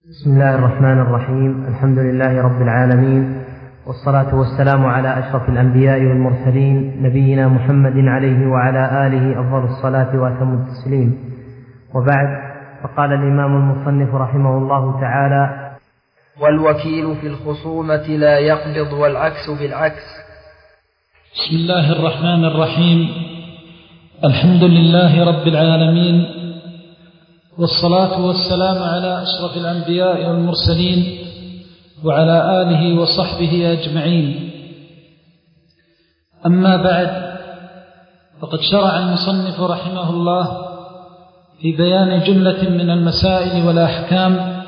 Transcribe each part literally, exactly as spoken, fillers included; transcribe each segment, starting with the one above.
بسم الله الرحمن الرحيم. الحمد لله رب العالمين، والصلاة والسلام على أشرف الأنبياء والمرسلين، نبينا محمد عليه وعلى آله أفضل الصلاة وأتم التسليم. وبعد، فقال الإمام المصنف رحمه الله تعالى: والوكيل في الخصومة لا يقبض والعكس بالعكس. بسم الله الرحمن الرحيم. الحمد لله رب العالمين، والصلاة والسلام على أشرف الأنبياء والمرسلين وعلى آله وصحبه أجمعين. أما بعد، فقد شرع المصنف رحمه الله في بيان جملة من المسائل والأحكام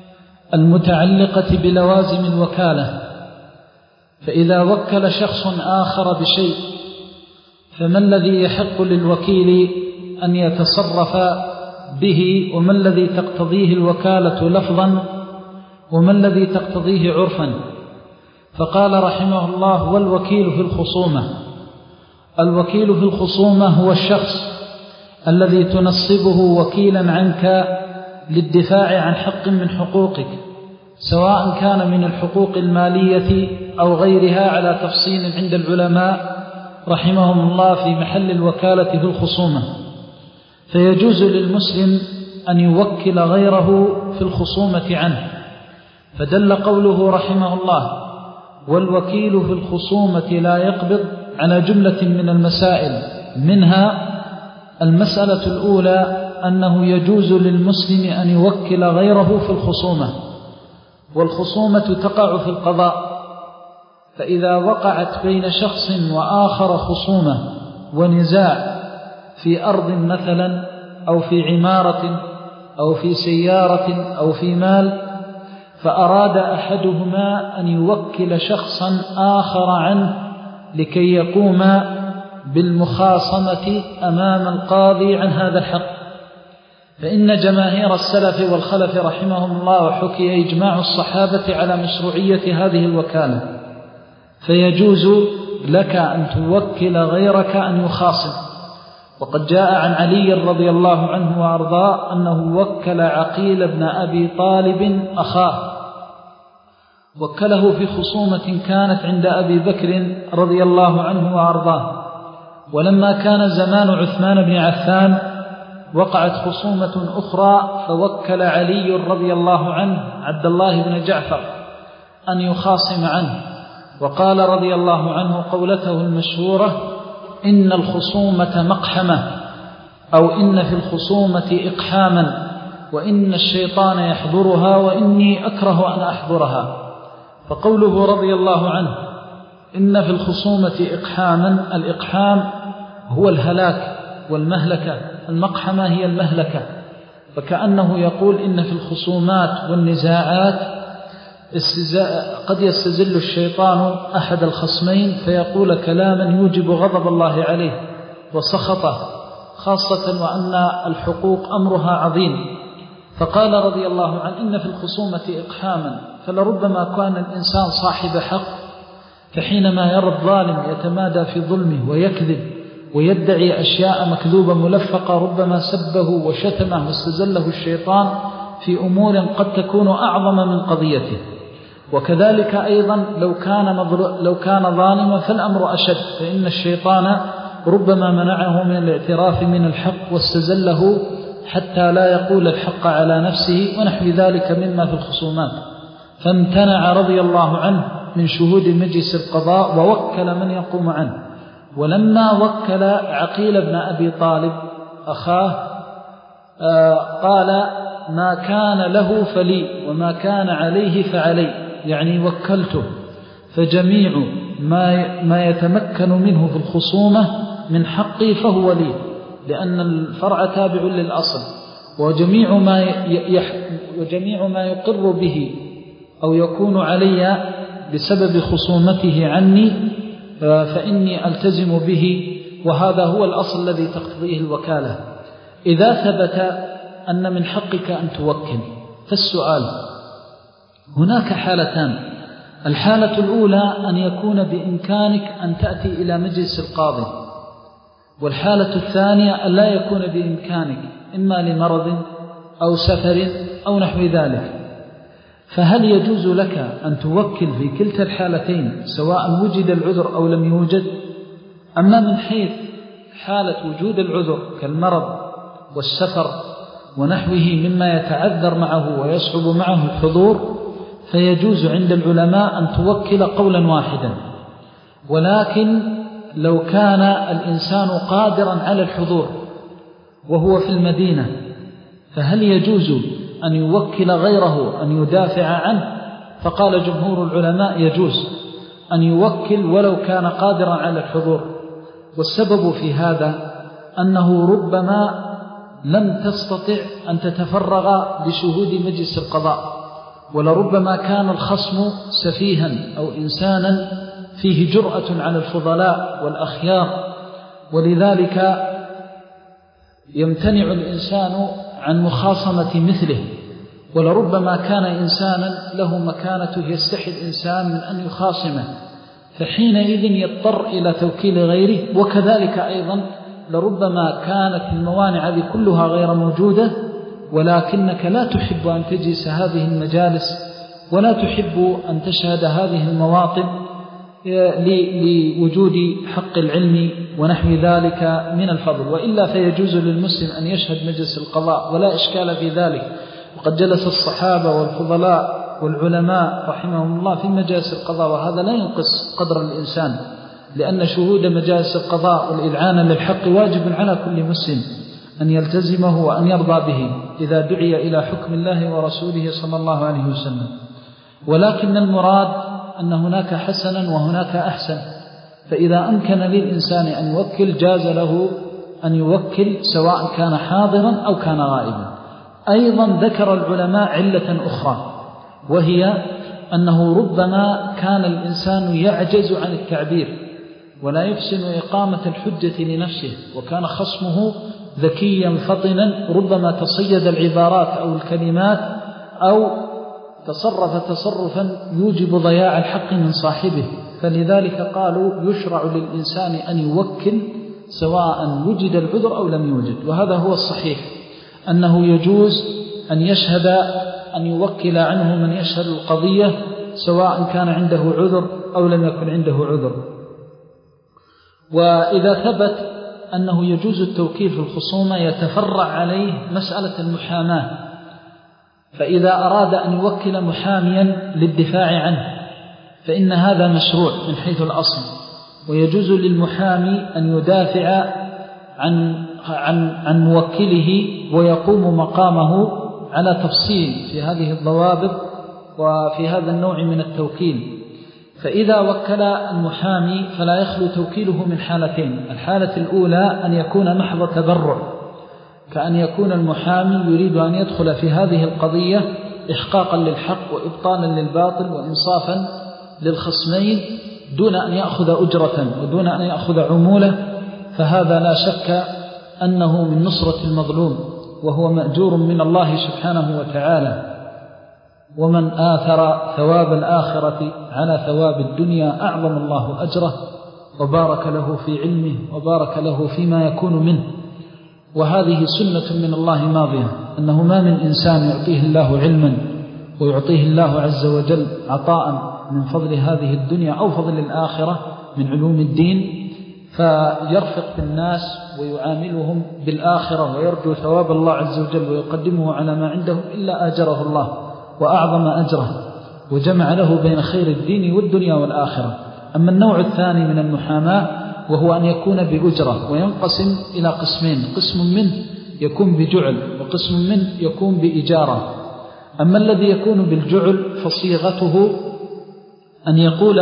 المتعلقة بلوازم الوكالة. فإذا وكل شخص آخر بشيء، فما الذي يحق للوكيل أن يتصرف به، وما الذي تقتضيه الوكالة لفظا، وما الذي تقتضيه عرفا؟ فقال رحمه الله: والوكيل في الخصومة. الوكيل في الخصومة هو الشخص الذي تنصبه وكيلا عنك للدفاع عن حق من حقوقك، سواء كان من الحقوق المالية أو غيرها، على تفصيل عند العلماء رحمهم الله في محل الوكالة في الخصومة. فيجوز للمسلم أن يوكل غيره في الخصومة عنه، فدل قوله رحمه الله: والوكيل في الخصومة لا يقبض، على جملة من المسائل. منها المسألة الأولى أنه يجوز للمسلم أن يوكل غيره في الخصومة، والخصومة تقع في القضاء. فإذا وقعت بين شخص وآخر خصومة ونزاع في أرض مثلا، أو في عمارة، أو في سيارة، أو في مال، فأراد أحدهما أن يوكل شخصا آخر عنه لكي يقوم بالمخاصمة أمام القاضي عن هذا الحق، فإن جماهير السلف والخلف رحمهم الله وحكي إجماع الصحابة على مشروعية هذه الوكالة. فيجوز لك أن توكل غيرك أن يخاصم. وقد جاء عن علي رضي الله عنه وأرضاه أنه وكل عقيل بن أبي طالب أخاه، وكله في خصومة كانت عند أبي بكر رضي الله عنه وأرضاه. ولما كان زمان عثمان بن عفان وقعت خصومة أخرى، فوكل علي رضي الله عنه عبد الله بن جعفر أن يخاصم عنه، وقال رضي الله عنه قولته المشهورة: إن الخصومة مقحمة، أو إن في الخصومة إقحاما، وإن الشيطان يحضرها، وإني أكره أن أحضرها. فقوله رضي الله عنه إن في الخصومة إقحاما، الإقحام هو الهلاك والمهلكة، المقحمة هي المهلكة. فكأنه يقول إن في الخصومات والنزاعات قد يستزل الشيطان أحد الخصمين فيقول كلاما يوجب غضب الله عليه وسخطه، خاصة وأن الحقوق أمرها عظيم. فقال رضي الله عنه إن في الخصومة إقحاما، فلربما كان الإنسان صاحب حق، فحينما يرى الظالم يتمادى في ظلمه ويكذب ويدعي أشياء مكذوبة ملفقة، ربما سبه وشتمه واستزله الشيطان في أمور قد تكون أعظم من قضيته. وكذلك أيضا لو كان, لو كان ظالما فالأمر أشد، فإن الشيطان ربما منعه من الاعتراف من الحق واستزله حتى لا يقول الحق على نفسه ونحو ذلك مما في الخصومات. فامتنع رضي الله عنه من شهود مجلس القضاء ووكل من يقوم عنه. ولما وكل عقيل بن أبي طالب أخاه قال: ما كان له فلي، وما كان عليه فعلي، يعني وكلته، فجميع ما ما يتمكن منه في الخصومة من حقي فهو لي، لأن الفرع تابع للأصل. وجميع ما يح وجميع ما يقر به أو يكون علي بسبب خصومته عني فإني ألتزم به، وهذا هو الأصل الذي تقتضيه الوكالة. إذا ثبت أن من حقك أن توكل، فالسؤال: هناك حالتان. الحالة الأولى أن يكون بإمكانك أن تأتي إلى مجلس القاضي، والحالة الثانية أن لا يكون بإمكانك، إما لمرض أو سفر أو نحو ذلك. فهل يجوز لك أن توكل في كلتا الحالتين سواء وجد العذر أو لم يوجد؟ أما من حيث حالة وجود العذر كالمرض والسفر ونحوه مما يتعذر معه ويصعب معه الحضور فيجوز عند العلماء أن توكل قولا واحدا. ولكن لو كان الإنسان قادرا على الحضور وهو في المدينة فهل يجوز أن يوكل غيره أن يدافع عنه؟ فقال جمهور العلماء يجوز أن يوكل ولو كان قادرا على الحضور. والسبب في هذا أنه ربما لم تستطع أن تتفرغ لشهود مجلس القضاء، ولربما كان الخصم سفيها أو إنسانا فيه جرأة على الفضلاء والأخيار، ولذلك يمتنع الإنسان عن مخاصمة مثله. ولربما كان إنسانا له مكانته يستحي الإنسان من أن يخاصمه، فحينئذ يضطر إلى توكيل غيره. وكذلك أيضا لربما كانت الموانع هذه كلها غير موجودة، ولكنك لا تحب أن تجلس هذه المجالس ولا تحب أن تشهد هذه المواطن لوجود حق العلم ونحو ذلك من الفضل. وإلا فيجوز للمسلم أن يشهد مجلس القضاء ولا إشكال في ذلك. وقد جلس الصحابة والفضلاء والعلماء رحمهم الله في مجالس القضاء، وهذا لا ينقص قدر الإنسان، لأن شهود مجالس القضاء والإذعان للحق واجب على كل مسلم أن يلتزمه وأن يرضى به إذا دعي إلى حكم الله ورسوله صلى الله عليه وسلم. ولكن المراد أن هناك حسنا وهناك أحسن، فإذا أمكن للإنسان أن يوكل جاز له أن يوكل سواء كان حاضرا أو كان غائبا. أيضا ذكر العلماء علة أخرى، وهي أنه ربما كان الإنسان يعجز عن التعبير ولا يحسن إقامة الحجة لنفسه، وكان خصمه ذكيا فطنا ربما تصيد العبارات أو الكلمات أو تصرف تصرفا يوجب ضياع الحق من صاحبه، فلذلك قالوا يشرع للإنسان أن يوكل سواء وجد العذر أو لم يوجد. وهذا هو الصحيح، أنه يجوز أن يشهد أن يوكل عنه من يشهد القضية سواء كان عنده عذر أو لم يكن عنده عذر. وإذا ثبت أنه يجوز التوكيل في الخصومة يتفرع عليه مسألة المحاماة، فإذا أراد أن يوكل محاميا للدفاع عنه فإن هذا مشروع من حيث الأصل، ويجوز للمحامي أن يدافع عن عن عن موكله ويقوم مقامه على تفصيل في هذه الضوابط وفي هذا النوع من التوكيل. فإذا وكل المحامي فلا يخلو توكيله من حالتين: الحالة الأولى أن يكون محض تبرع، كأن يكون المحامي يريد أن يدخل في هذه القضية إحقاقا للحق وإبطالا للباطل وإنصافا للخصمين دون أن يأخذ أجرة ودون أن يأخذ عمولة، فهذا لا شك أنه من نصرة المظلوم وهو مأجور من الله سبحانه وتعالى. ومن آثر ثواب الآخرة على ثواب الدنيا أعظم الله أجره وبارك له في علمه وبارك له فيما يكون منه. وهذه سنة من الله ماضية، أنه ما من إنسان يعطيه الله علما ويعطيه الله عز وجل عطاء من فضل هذه الدنيا أو فضل الآخرة من علوم الدين فيرفق بالناس ويعاملهم بالآخرة ويرجو ثواب الله عز وجل ويقدمه على ما عنده إلا آجره الله وأعظم أجره وجمع له بين خير الدين والدنيا والآخرة. أما النوع الثاني من المحاماة وهو أن يكون بأجرة، وينقسم إلى قسمين: قسم منه يكون بجعل وقسم منه يكون بإجارة. أما الذي يكون بالجعل فصيغته أن يقول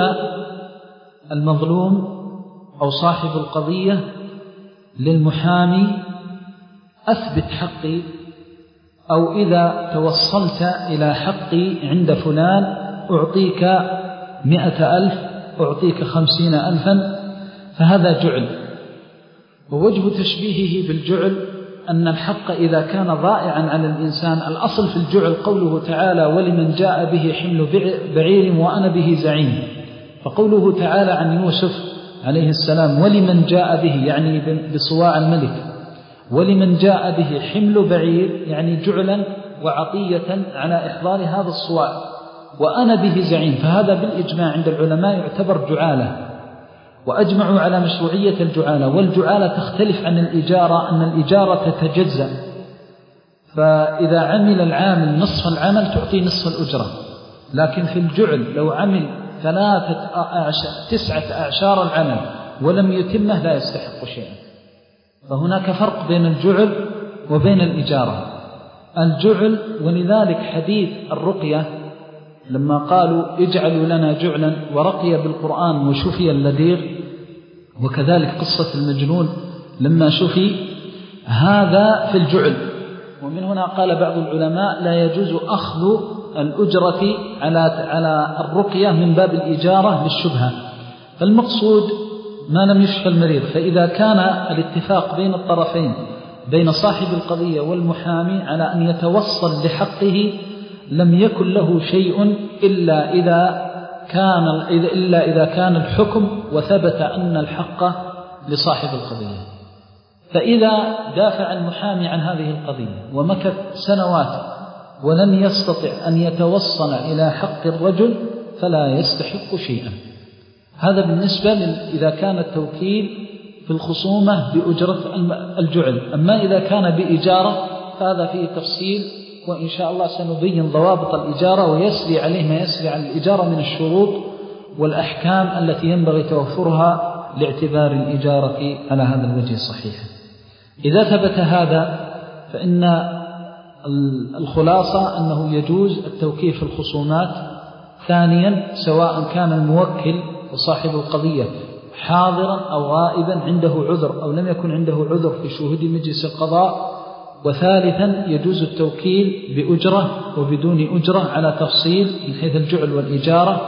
المظلوم أو صاحب القضية للمحامي: أثبت حقي، أو إذا توصلت إلى حقي عند فلان أعطيك مئة ألف، أعطيك خمسين ألفا، فهذا جعل. ووجه تشبيهه بالجعل أن الحق إذا كان ضائعا على الإنسان، الأصل في الجعل قوله تعالى: ولمن جاء به حمل بعير وأنا به زعيم. فقوله تعالى عن يوسف عليه السلام ولمن جاء به يعني بصواع الملك، ولمن جاء به حمل بعير يعني جعلا وعطية على إحضار هذا الصواع. وأنا به زعيم، فهذا بالإجماع عند العلماء يعتبر جعالة، وأجمعوا على مشروعية الجعالة. والجعالة تختلف عن الإجارة، أن الإجارة تتجزأ، فإذا عمل العامل نصف العمل تعطي نصف الأجرة، لكن في الجعل لو عمل ثلاثة أعشار تسعة أعشار العمل ولم يتمه لا يستحق شيئا. فهناك فرق بين الجعل وبين الإجارة. الجعل، ولذلك حديث الرقية لما قالوا اجعلوا لنا جعلا ورقي بالقرآن وشفي اللذيغ، وكذلك قصة المجنون لما شفي، هذا في الجعل. ومن هنا قال بعض العلماء لا يجوز أخذ الأجرة على على الرقية من باب الإجارة للشبهة. فالمقصود ما لم يشفى المريض. فإذا كان الاتفاق بين الطرفين بين صاحب القضية والمحامي على أن يتوصل لحقه لم يكن له شيء إلا إذا كان إلا إذا كان الحكم وثبت أن الحق لصاحب القضية. فإذا دافع المحامي عن هذه القضية ومكث سنوات ولم يستطع أن يتوصل إلى حق الرجل فلا يستحق شيئا. هذا بالنسبة إذا كان التوكيل في الخصومة بأجرة الجعل. أما إذا كان بإجارة فهذا فيه تفصيل، وإن شاء الله سنبين ضوابط الإجارة ويسري عليه ما يسري على الإجارة من الشروط والأحكام التي ينبغي توفرها لاعتبار الإجارة على هذا الوجه الصحيح. إذا ثبت هذا فإن الخلاصة أنه يجوز التوكيل في الخصومات. ثانيا، سواء كان الموكل وصاحب القضية حاضرا أو غائبا، عنده عذر أو لم يكن عنده عذر في شهود مجلس القضاء. وثالثا، يجوز التوكيل بأجرة وبدون أجرة على تفصيل من حيث الجعل والإجارة.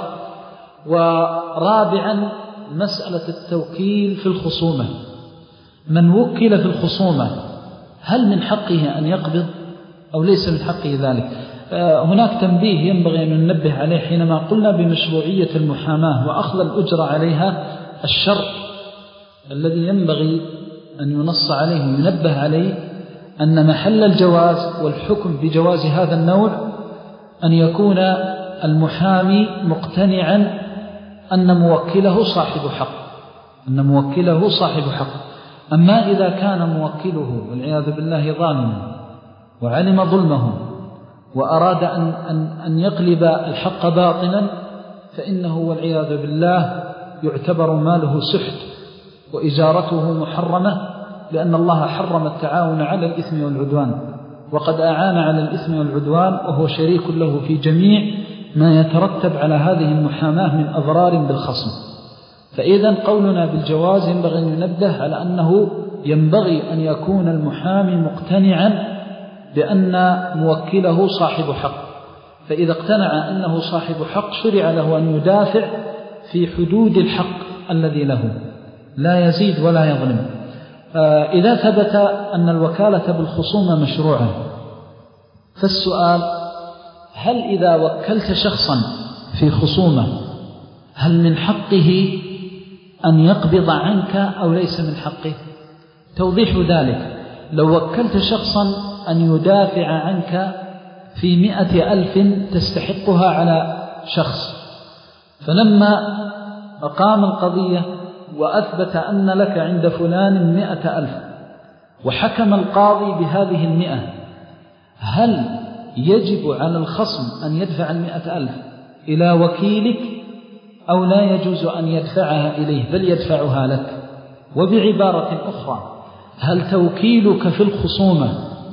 ورابعا، مسألة التوكيل في الخصومة. من وكل في الخصومة هل من حقه أن يقبض أو ليس من حقه ذلك؟ هناك تنبيه ينبغي أن ننبه عليه حينما قلنا بمشروعية المحاماة وأخذ الأجرة عليها. الشرط الذي ينبغي أن ينص عليه وينبه عليه أن محل الجواز والحكم بجواز هذا النوع أن يكون المحامي مقتنعا أن موكله صاحب حق، أن موكله صاحب حق. أما إذا كان موكله والعياذ بالله ظالما وعلم ظلمه وأراد أن, أن, أن يقلب الحق باطلا فإنه والعياذ بالله يعتبر ماله سحت وإجارته محرمة، لأن الله حرم التعاون على الإثم والعدوان، وقد أعان على الإثم والعدوان وهو شريك له في جميع ما يترتب على هذه المحاماة من أضرار بالخصم. فإذا قولنا بالجواز ينبغي أن ينبه على أنه ينبغي أن يكون المحامي مقتنعا بأن موكله صاحب حق. فإذا اقتنع أنه صاحب حق شرع له أن يدافع في حدود الحق الذي له، لا يزيد ولا يظلم. إذا ثبت أن الوكالة بالخصومة مشروعة، فالسؤال: هل إذا وكلت شخصا في خصومة هل من حقه أن يقبض عنك أو ليس من حقه؟ توضيح ذلك: لو وكلت شخصا أن يدافع عنك في مئة ألف تستحقها على شخص، فلما أقام القضية وأثبت أن لك عند فلان مئة ألف وحكم القاضي بهذه المئة، هل يجب على الخصم أن يدفع المئة ألف إلى وكيلك أو لا يجوز أن يدفعها إليه بل يدفعها لك؟ وبعبارة أخرى: هل توكيلك في الخصومة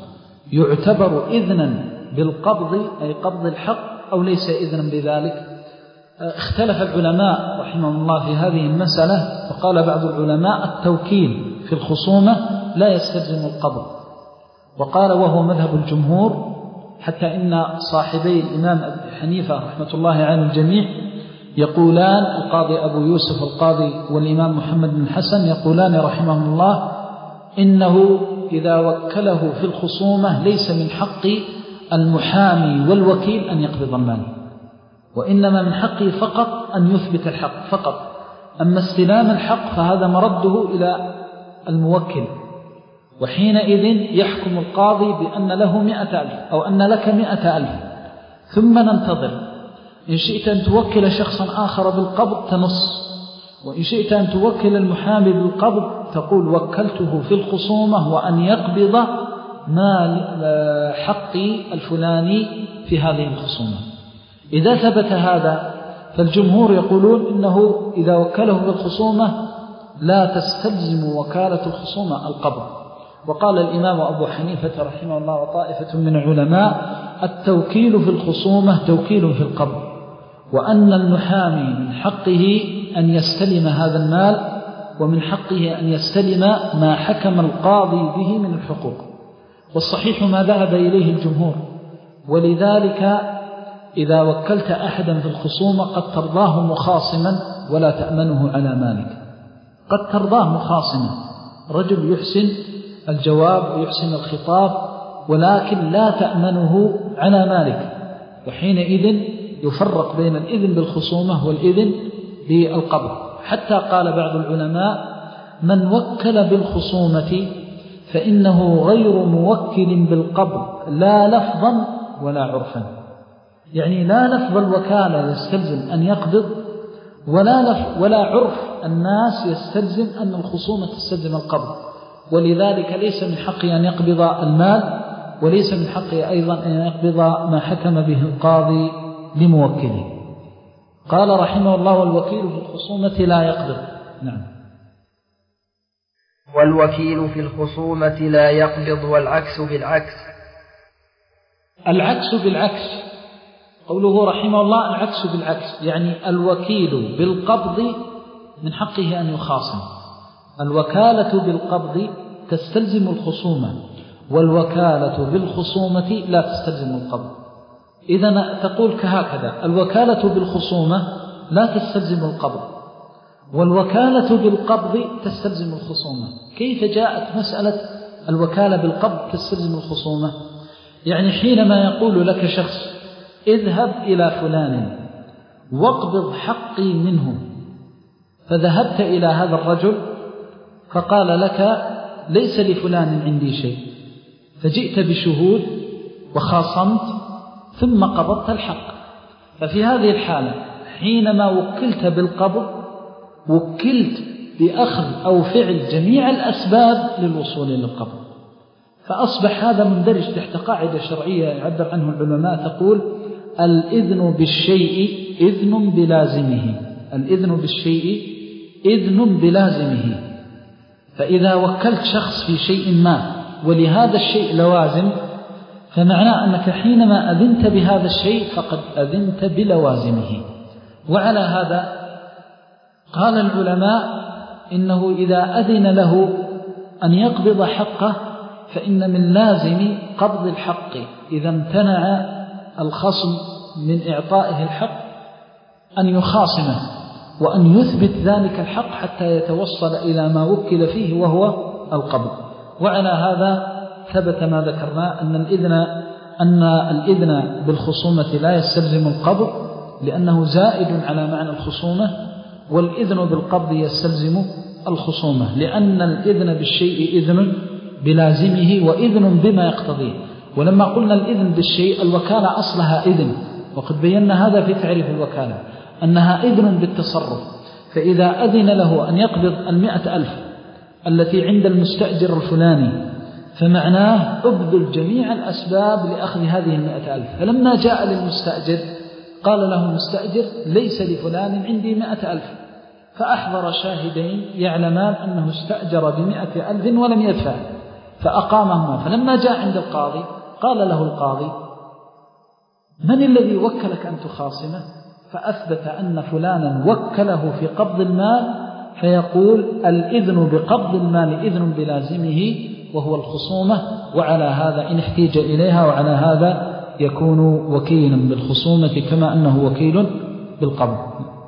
يعتبر إذنا بالقبض أي قبض الحق أو ليس إذنا بذلك؟ اختلف العلماء رحمهم الله في هذه المسألة، فقال بعض العلماء التوكيل في الخصومة لا يستلزم القبض، وقال وهو مذهب الجمهور، حتى إن صاحبي الإمام أبي حنيفة رحمة الله على الجميع يقولان، القاضي أبو يوسف القاضي والإمام محمد بن حسن يقولان رحمهم الله إنه إذا وكله في الخصومة ليس من حق المحامي والوكيل أن يقبض المال، وإنما من حقه فقط أن يثبت الحق فقط. أما استلام الحق فهذا مرده إلى الموكل، وحينئذ يحكم القاضي بأن له مئة ألف أو أن لك مئة ألف، ثم ننتظر إن شئت أن توكل شخصا آخر بالقبض تنص، وإن شئت أن توكل المحامي بالقبض تقول وكلته في الخصومة وأن يقبض ما حقي الفلاني في هذه الخصومة. إذا ثبت هذا فالجمهور يقولون إنه إذا وكله بالخصومة لا تستلزم وكالة الخصومة القبض. وقال الإمام أبو حنيفة رحمه الله وطائفة من العلماء التوكيل في الخصومة توكيل في القبض، وأن المحامي من حقه أن يستلم هذا المال، ومن حقه أن يستلم ما حكم القاضي به من الحقوق. والصحيح ما ذهب إليه الجمهور. ولذلك إذا وكلت أحدا في الخصومة قد ترضاه مخاصما ولا تأمنه على مالك، قد ترضاه مخاصما، رجل يحسن الجواب ويحسن الخطاب ولكن لا تأمنه على مالك، وحينئذ يفرق بين الإذن بالخصومة والإذن بالقبض. حتى قال بعض العلماء من وكل بالخصومة فإنه غير موكل بالقبض لا لفظا ولا عرفا، يعني لا لفظ الوكالة يستلزم أن يقبض، ولا لفظ ولا عرف الناس يستلزم أن الخصومة تستلزم القبض. ولذلك ليس من حقه أن يقبض المال، وليس من حقه أيضا أن يقبض ما حكم به القاضي لموكله. قال رحمه الله والوكيل في الخصومة لا يقبض. نعم. والوكيل في الخصومة لا يقبض والعكس بالعكس. العكس بالعكس، قوله رحمه الله العكس بالعكس، يعني الوكيل بالقبض من حقه أن يخاصم. الوكالة بالقبض تستلزم الخصومة، والوكالة بالخصومة لا تستلزم القبض. إذن تقول كهكذا: الوكالة بالخصومة لا تستلزم القبض، والوكالة بالقبض تستلزم الخصومة. كيف جاءت مسألة الوكالة بالقبض تستلزم الخصومة؟ يعني حينما يقول لك شخص اذهب إلى فلان واقبض حقي منه، فذهبت إلى هذا الرجل فقال لك ليس لفلان عندي شيء، فجئت بشهود وخاصمت ثم قبضت الحق. ففي هذه الحالة حينما وكلت بالقبض وكلت بأخذ أو فعل جميع الأسباب للوصول للقبض، فأصبح هذا مندرج تحت قاعدة شرعية يعبر عنه العلماء تقول: الإذن بالشيء إذن بلازمه. الإذن بالشيء إذن بلازمه. فإذا وكلت شخص في شيء ما ولهذا الشيء لوازم، فمعناه أنك حينما أذنت بهذا الشيء فقد أذنت بلوازمه. وعلى هذا قال العلماء إنه إذا أذن له أن يقبض حقه فإن من لازم قبض الحق إذا امتنع الخصم من إعطائه الحق أن يخاصمه وأن يثبت ذلك الحق حتى يتوصل إلى ما وكل فيه وهو القبض. وعلى هذا ثبت ما ذكرنا أن الإذن أن الإذن بالخصومة لا يستلزم القبض لأنه زائد على معنى الخصومة، والإذن بالقبض يستلزم الخصومة لأن الإذن بالشيء إذن بلازمه وإذن بما يقتضيه. ولما قلنا الإذن بالشيء الوكالة أصلها إذن، وقد بينا هذا في تعريف الوكالة أنها إذن بالتصرف. فإذا أذن له أن يقبض المئة ألف التي عند المستأجر الفلاني فمعناه أبذل جميع الأسباب لأخذ هذه المئة ألف. فلما جاء للمستأجر قال له المستأجر ليس لفلان عندي مئة ألف، فأحضر شاهدين يعلمان أنه استأجر بمئة ألف ولم يدفع فأقامهما. فلما جاء عند القاضي قال له القاضي: من الذي وكلك أن تخاصمه؟ فأثبت أن فلانا وكله في قبض المال، فيقول الإذن بقبض المال إذن بلازمه وهو الخصومة. وعلى هذا إن احتيج إليها وعلى هذا يكون وكيلا بالخصومة كما أنه وكيل بالقبض.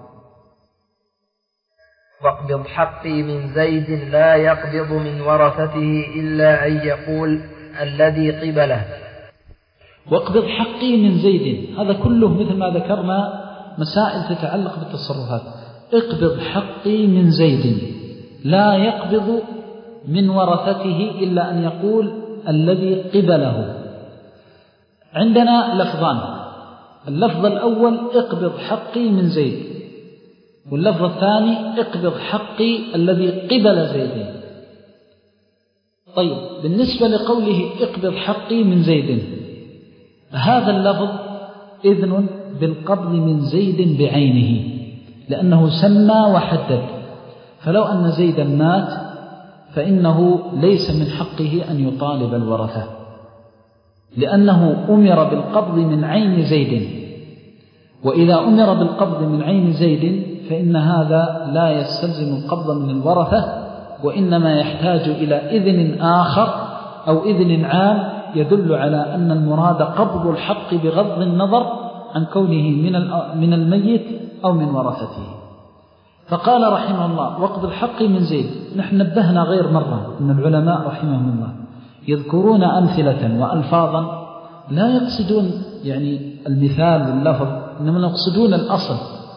واقبض حقي من زيد لا يقبض من ورثته إلا أن يقول الذي قبله. واقبض حقي من زيد، هذا كله مثل ما ذكرنا مسائل تتعلق بالتصرفات. اقبض حقي من زيد لا يقبض من ورثته إلا أن يقول الذي قبله. عندنا لفظان: اللفظ الأول اقبض حقي من زيد، واللفظ الثاني اقبض حقي الذي قبل زيد. طيب بالنسبة لقوله اقبض حقي من زيد، هذا اللفظ إذن بالقبض من زيد بعينه، لأنه سمى وحدد. فلو أن زيدا مات فإنه ليس من حقه أن يطالب الورثة، لأنه أمر بالقبض من عين زيد، وإذا أمر بالقبض من عين زيد فإن هذا لا يستلزم القبض من الورثة، وإنما يحتاج إلى إذن آخر أو إذن عام يدل على أن المراد قبض الحق بغض النظر عن كونه من الميت أو من ورثته. فقال رحمه الله وقبض الحق من زيد. نحن نبهنا غير مرة أن العلماء رحمهم الله يذكرون أمثلة وألفاظا لا يقصدون يعني المثال واللفظ، إنما يقصدون الأصل.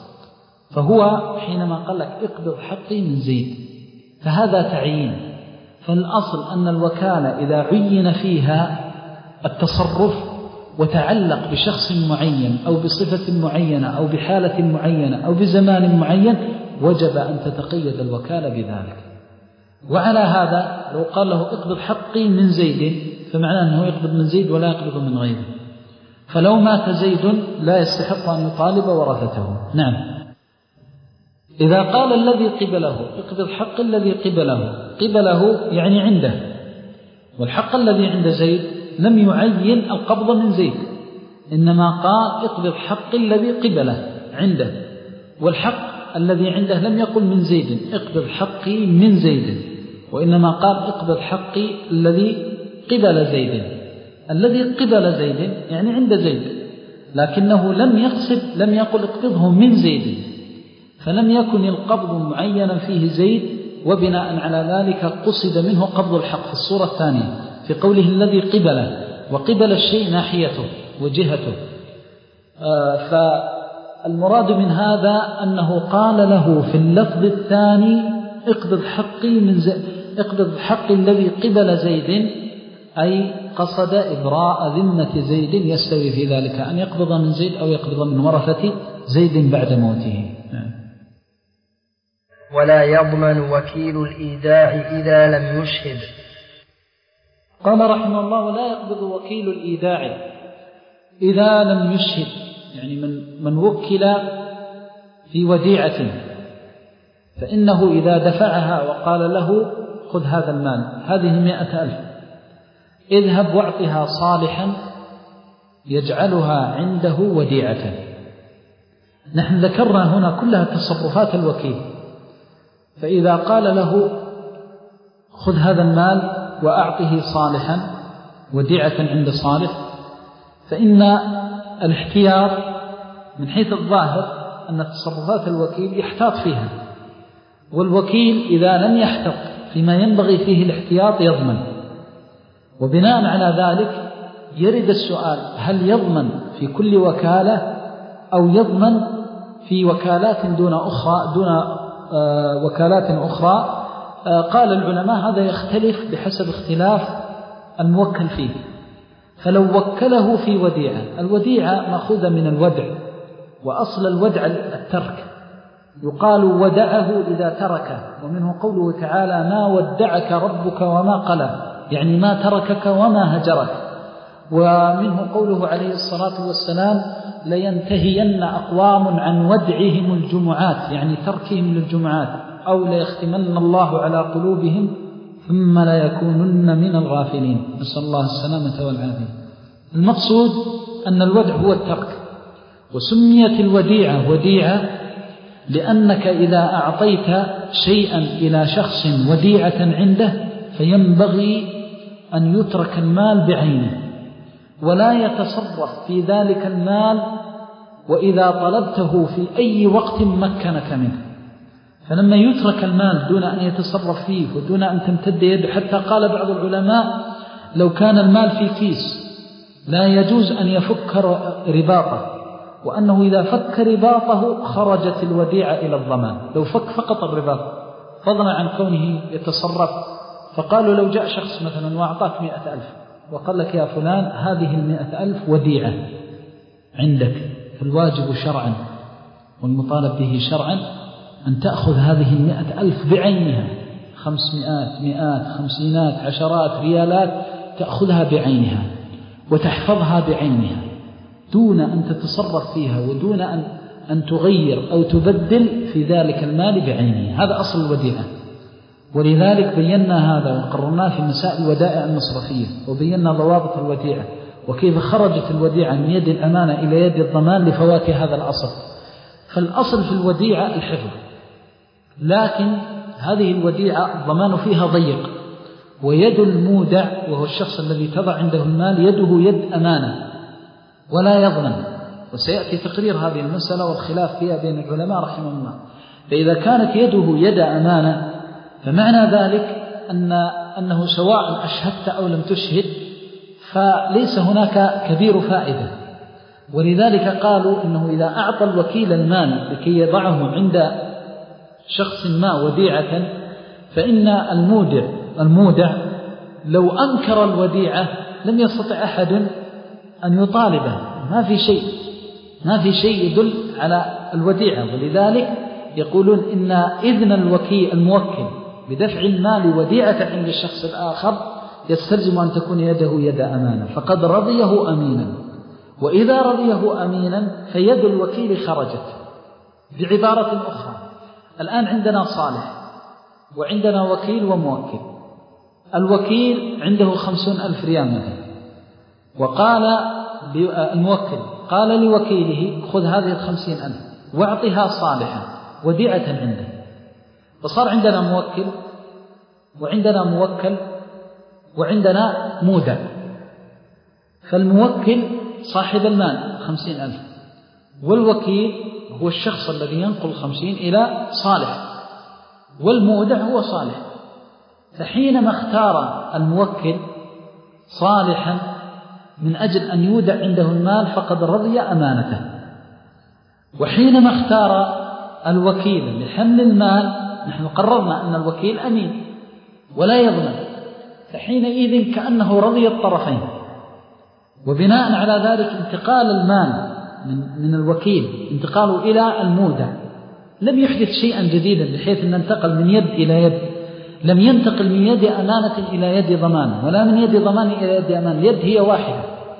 فهو حينما قال لك اقبض حقي من زيد فهذا تعيين. فالأصل أن الوكالة إذا عين فيها التصرف وتعلق بشخص معين أو بصفة معينة أو بحالة معينة أو بزمان معين وجب أن تتقيد الوكالة بذلك. وعلى هذا لو قال له اقبض حقي من زيد فمعناه أنه يقبض من زيد ولا يقبض من غيره. فلو مات زيد لا يستحق أن يطالب ورثته. نعم. إذا قال الذي قبله اقبض حق الذي قبله، قبله يعني عنده، والحق الذي عند زيد لم يعين القبض من زيد، إنما قال اقبض حق الذي قبله عنده، والحق الذي عنده لم يقل من زيد اقبض حقي من زيد، وإنما قال اقبض حقي الذي قبل زيد. الذي قبل زيد يعني عند زيد، لكنه لم يقصد لم يقل اقبضه من زيد، فلم يكن القبض معينا فيه زيد، وبناء على ذلك قصد منه قبض الحق في الصورة الثانية في قوله الذي قبله، وقبل الشيء ناحيته وجهته. آه فالمراد من هذا أنه قال له في اللفظ الثاني اقبض حقي من زيد، اقبض حقي الذي قبل زيد، أي قصد إبراء ذمة زيد، يستوي في ذلك أن يقبض من زيد أو يقبض من ورثة زيد بعد موته. ولا يضمن وكيل الإيداع إذا لم يشهد. قال رحمه الله ولا يقبض وكيل الإيداع إذا لم يشهد، يعني من, من وكل في وديعة فإنه إذا دفعها وقال له خذ هذا المال، هذه مئة ألف، اذهب واعطها صالحا يجعلها عنده وديعة. نحن ذكرنا هنا كلها تصرفات الوكيل. فإذا قال له خذ هذا المال وأعطه صالحا وديعة عند صالح، فإن الاحتياط من حيث الظاهر أن تصرفات الوكيل يحتاط فيها، والوكيل إذا لم يحتط فيما ينبغي فيه الاحتياط يضمن. وبناء على ذلك يرد السؤال هل يضمن في كل وكالة أو يضمن في وكالات دون أخرى دون آه وكالات أخرى؟ آه قال العلماء هذا يختلف بحسب اختلاف الموكل فيه. فلو وكله في وديعة، الوديعة مأخوذة من الودع، وأصل الودع الترك، يقال ودعه إذا تركه، ومنه قوله تعالى ما ودعك ربك وما قلى، يعني ما تركك وما هجرك. ومنه قوله عليه الصلاة والسلام لينتهين أقوام عن ودعهم الجمعات، يعني تركهم للجمعات، أو ليختمن الله على قلوبهم ثم لا يكونن من الغافلين، نسأل الله السلامة والعافية. المقصود أن الودع هو الترك، وسميت الوديعة وديعة لأنك إذا أعطيت شيئا إلى شخص وديعة عنده فينبغي أن يترك المال بعينه ولا يتصرف في ذلك المال، وإذا طلبته في أي وقت مكنك منه. فلما يترك المال دون أن يتصرف فيه ودون أن تمتد يده، حتى قال بعض العلماء لو كان المال في كيس لا يجوز أن يفك رباطه، وأنه إذا فك رباطه خرجت الوديعة إلى الضمان، لو فك فقط الرباط فضلا عن كونه يتصرف. فقالوا لو جاء شخص مثلا وأعطاك مئة ألف وقال لك يا فلان هذه المئة ألف وديعة عندك، فالواجب شرعا والمطالب به شرعا أن تأخذ هذه المئة ألف بعينها، خمسمائات، مئات، خمسينات، عشرات ريالات، تأخذها بعينها وتحفظها بعينها دون أن تتصرف فيها ودون أن أن تغير أو تبدل في ذلك المال بعينه. هذا أصل الوديعة. ولذلك بينا هذا وقررناه في مسائل الودائع المصرفية، وبينا ضوابط الوديعة وكيف خرجت الوديعة من يد الأمانة إلى يد الضمان لفوات هذا الأصل. فالأصل في الوديعة الحفظ، لكن هذه الوديعة الضمان فيها ضيق، ويد المودع وهو الشخص الذي تضع عنده المال يده يد أمانة ولا يضمن، وسيأتي تقرير هذه المسألة والخلاف فيها بين العلماء رحمه الله. فإذا كانت يده يد أمانة فمعنى ذلك أن أنه سواء أشهدت أو لم تشهد فليس هناك كبير فائدة. ولذلك قالوا إنه إذا أعطى الوكيل المال لكي يضعه عند شخص ما وديعة، فإن المودع المودع لو أنكر الوديعة لم يستطع أحد أن يطالبه، ما في شيء ما في شيء يدل على الوديعة. ولذلك يقولون إن إذن الوكيل الموكل بدفع المال وديعة عند الشخص الآخر يستلزم أن تكون يده يد أمانة، فقد رضيه أمينا، وإذا رضيه أمينا فيد الوكيل خرجت. بعبارة أخرى، الآن عندنا صالح وعندنا وكيل وموكل. الوكيل عنده خمسون ألف ريال مثلا، وقال الموكل قال لوكيله خذ هذه الخمسين ألف واعطها صالحا وديعة عنده. فصار عندنا موكل وعندنا موكل وعندنا مودع. فالموكل صاحب المال خمسين ألف، والوكيل هو الشخص الذي ينقل خمسين إلى صالح، والمودع هو صالح. فحينما اختار الموكل صالحا من أجل أن يودع عنده المال فقد رضي أمانته، وحينما اختار الوكيل لحمل المال نحن قررنا أن الوكيل أمين ولا يضمن، فحينئذ كأنه رضي الطرفين. وبناء على ذلك انتقال المال من, من الوكيل انتقاله إلى المودع لم يحدث شيئا جديدا، بحيث أن انتقل من يد إلى يد، لم ينتقل من يد أمانة إلى يد ضمان، ولا من يد ضمان إلى يد أمان، اليد هي واحدة.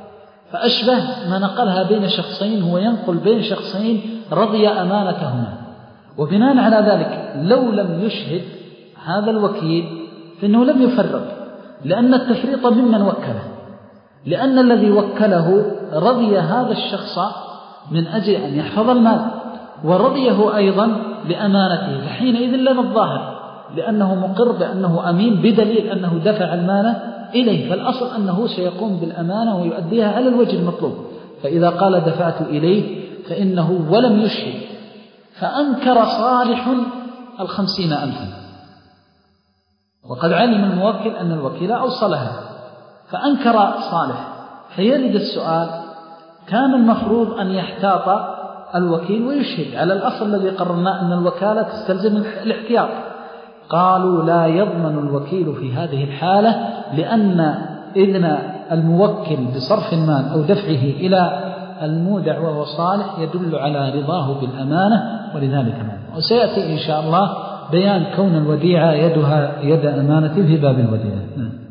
فأشبه ما نقلها بين شخصين هو ينقل بين شخصين رضي أمانتهما. وبناء على ذلك لو لم يشهد هذا الوكيل فإنه لم يفرق، لأن التفريط ممن وكله، لأن الذي وكله رضي هذا الشخص من أجل أن يحفظ المال ورضيه أيضا لأمانته، فحينئذ لنا الظاهر لأنه مقر بأنه أمين بدليل أنه دفع المال إليه، فالأصل أنه سيقوم بالأمانة ويؤديها على الوجه المطلوب. فإذا قال دفعت إليه فإنه ولم يشهد، فأنكر صالح الخمسين ألفا، وقد علم الموكل أن الوكيل أوصلها، فأنكر صالح. فيرد السؤال، كان المفروض أن يحتاط الوكيل ويشهد على الأصل الذي قررنا أن الوكالة تستلزم الاحتياط. قالوا لا يضمن الوكيل في هذه الحالة، لأن إذن الموكل بصرف المال أو دفعه إلى المودع وهو صالح يدل على رضاه بالأمانة، ولذلك مال. وسيأتي إن شاء الله بيان كون الوديعة يدها يد أمانة في باب الوديعة.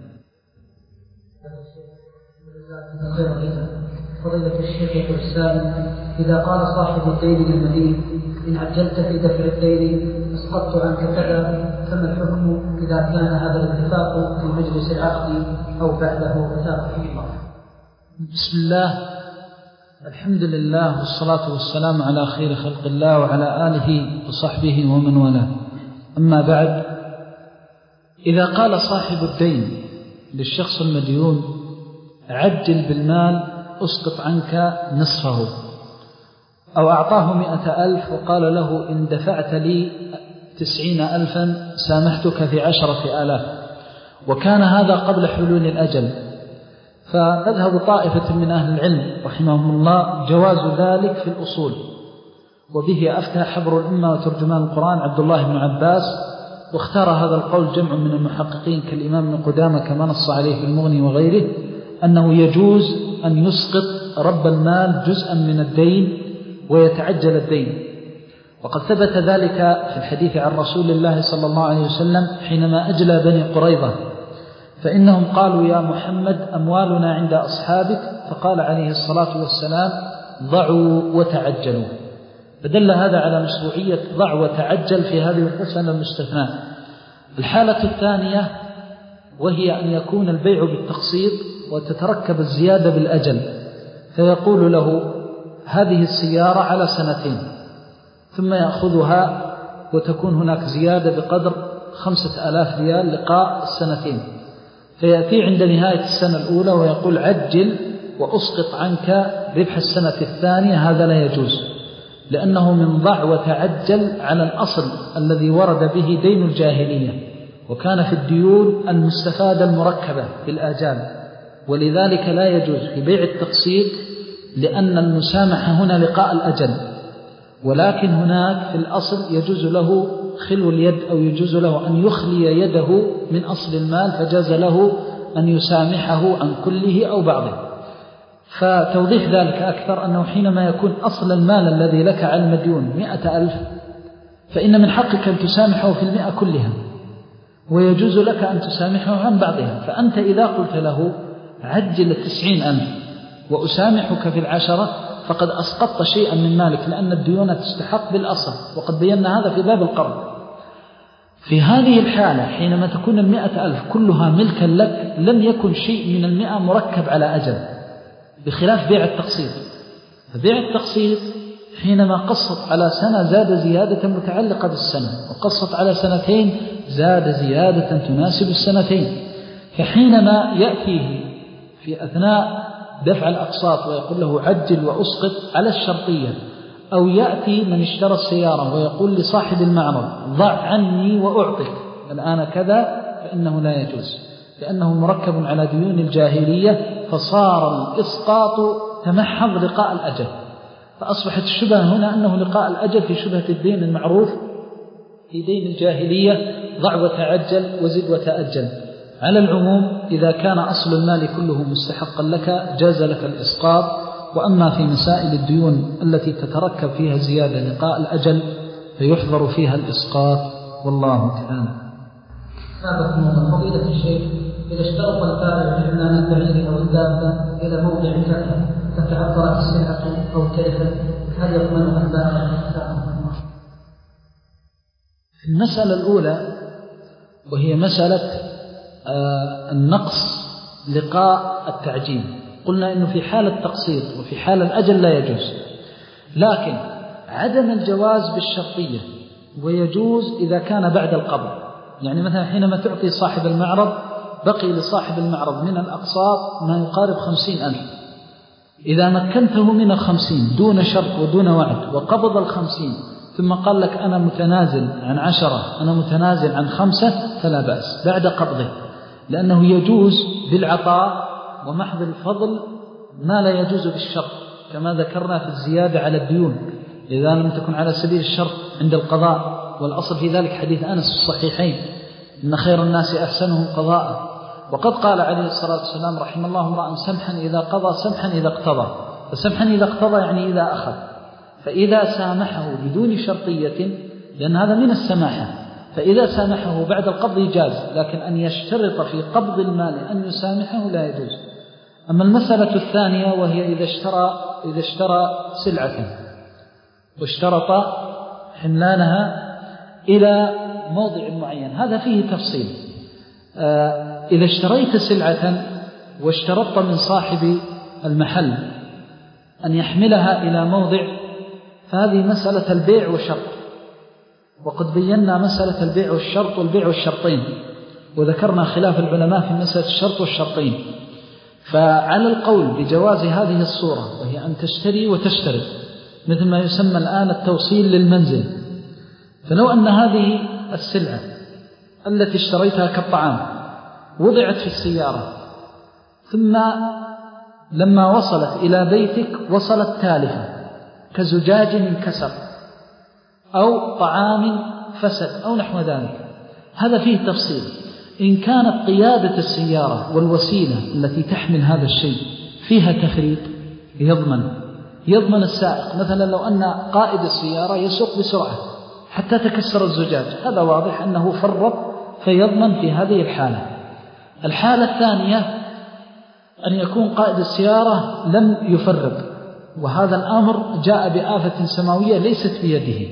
فضيلة الشيخ يقول السائل: إذا قال صاحب الدين للمدين إن عجلت في دفع الدين أسقطت عنك كذا، فما الحكم إذا كان هذا الاتفاق في مجلس العقد أو بعده وثاقه الله؟ بسم الله، الحمد لله، والصلاة والسلام على خير خلق الله وعلى آله وصحبه ومن والاه. أما بعد، إذا قال صاحب الدين للشخص المديون عجل بالمال أسقط عنك نصفه، أو أعطاه مئة ألف وقال له إن دفعت لي تسعين ألفا سامحتك في عشرة آلاف، وكان هذا قبل حلول الأجل، فمذهب طائفة من أهل العلم رحمهم الله جواز ذلك في الأصول، وبه أفتى حبر الأمة وترجمان القرآن عبد الله بن عباس، واختار هذا القول جمع من المحققين كالإمام ابن قدامة كما نص عليه في المغني وغيره، أنه يجوز أن يسقط رب المال جزءا من الدين ويتعجل الدين. وقد ثبت ذلك في الحديث عن رسول الله صلى الله عليه وسلم حينما أجلى بني قريظة، فإنهم قالوا يا محمد أموالنا عند أصحابك، فقال عليه الصلاة والسلام ضعوا وتعجلوا. فدل هذا على مشروعية ضع وتعجل في هذه القسم المستثناء. الحالة الثانية وهي أن يكون البيع بالتقسيط وتتركب الزيادة بالأجل، فيقول له هذه السيارة على سنتين، ثم يأخذها وتكون هناك زيادة بقدر خمسة آلاف ريال لقاء السنتين، فيأتي عند نهاية السنة الأولى ويقول عجل وأسقط عنك ربح السنة الثانية. هذا لا يجوز، لأنه من ضع وتعجل على الأصل الذي ورد به دين الجاهلية، وكان في الديون المستفادة المركبة بالآجال، ولذلك لا يجوز في بيع التقسيط، لأن المسامحة هنا لقاء الأجل، ولكن هناك في الأصل يجوز له خلو اليد، أو يجوز له أن يخلي يده من أصل المال، فجاز له أن يسامحه عن كله أو بعضه. فتوضيح ذلك أكثر أنه حينما يكون أصل المال الذي لك على المديون مئة ألف، فإن من حقك أن تسامحه في المئة كلها، ويجوز لك أن تسامحه عن بعضها. فأنت إذا قلت له عجل التسعين ألف وأسامحك في العشرة، فقد أسقطت شيئا من مالك، لأن الديون تستحق بالأصل، وقد بينا هذا في باب القرض. في هذه الحالة حينما تكون المئة ألف كلها ملكا لك، لم يكن شيء من المئة مركب على أجل، بخلاف بيع التقسيط. فبيع التقسيط حينما قسط على سنة زاد زيادة متعلقة بالسنة، وقسط على سنتين زاد زيادة تناسب السنتين. فحينما يأتيه في أثناء دفع الأقساط ويقول له عجل وأسقط على الشرطية، أو يأتي من اشترى السيارة ويقول لصاحب المعرض ضع عني وأعطك الآن كذا، فإنه لا يجوز، لأنه مركب على ديون الجاهلية، فصار الإسقاط تمحض لقاء الأجل. فأصبحت الشبهة هنا أنه لقاء الأجل في شبهة الدين المعروف في دين الجاهلية، ضع وتعجل وزد وتأجل. على العموم إذا كان أصل المال كله مستحقا لك جاز لك الإسقاط. وأما في مسائل الديون التي تتركب فيها زيادة لقاء الأجل فيحظر فيها الإسقاط، والله تعالى. هذا موضوع فضيلة الشيخ، إذا اشترط البائع إعلان البعير أو الدابة إلى موضع كذا فتعطلت السلعة أو تلفت، هل يضمن البائع؟ المسألة الأولى وهي مسألة النقص لقاء التعجيل، قلنا إنه في حالة التقسيط وفي حالة الأجل لا يجوز، لكن عدم الجواز بالشرطية، ويجوز إذا كان بعد القبض. يعني مثلا حينما تعطي صاحب المعرض بقي لصاحب المعرض من الأقساط ما يقارب خمسين ألف، إذا مكنته من الخمسين دون شرط ودون وعد وقبض الخمسين ثم قال لك أنا متنازل عن عشرة، أنا متنازل عن خمسة، فلا بأس بعد قبضه، لأنه يجوز بالعطاء ومحض الفضل ما لا يجوز بالشرط، كما ذكرنا في الزيادة على الديون إذا لم تكن على سبيل الشرط عند القضاء. والأصل في ذلك حديث أنس في الصحيحين إن خير الناس أحسنهم قضاء. وقد قال عليه الصلاة والسلام رحم الله امرأ سمحا إذا قضى سمحا إذا اقتضى. فسمحا إذا اقتضى يعني إذا أخذ، فإذا سامحه بدون شرطية، لأن هذا من السماحة، فإذا سامحه بعد القبض جاز، لكن أن يشترط في قبض المال أن يسامحه لا يجوز. أما المسألة الثانية وهي إذا اشترى إذا اشترى سلعة واشترط حملانها إلى موضع معين، هذا فيه تفصيل. إذا اشتريت سلعة واشترطت من صاحب المحل أن يحملها إلى موضع، فهذه مسألة البيع والشرط، وقد بينا مسألة البيع والشرط والبيع والشرطين، وذكرنا خلاف العلماء في مسألة الشرط والشرطين. فعلى القول بجواز هذه الصورة وهي أن تشتري وتشترط، مثل ما يسمى الآن التوصيل للمنزل. فلو أن هذه السلعة التي اشتريتها كالطعام وضعت في السيارة، ثم لما وصلت إلى بيتك وصلت تالفة كزجاج انكسر أو طعام فسد أو نحو ذلك، هذا فيه تفصيل. إن كانت قيادة السيارة والوسيلة التي تحمل هذا الشيء فيها تفريط يضمن، يضمن السائق. مثلا لو أن قائد السيارة يسوق بسرعة حتى تكسر الزجاج، هذا واضح أنه فرط فيضمن في هذه الحالة. الحالة الثانية أن يكون قائد السيارة لم يفرط، وهذا الأمر جاء بآفة سماوية ليست بيده،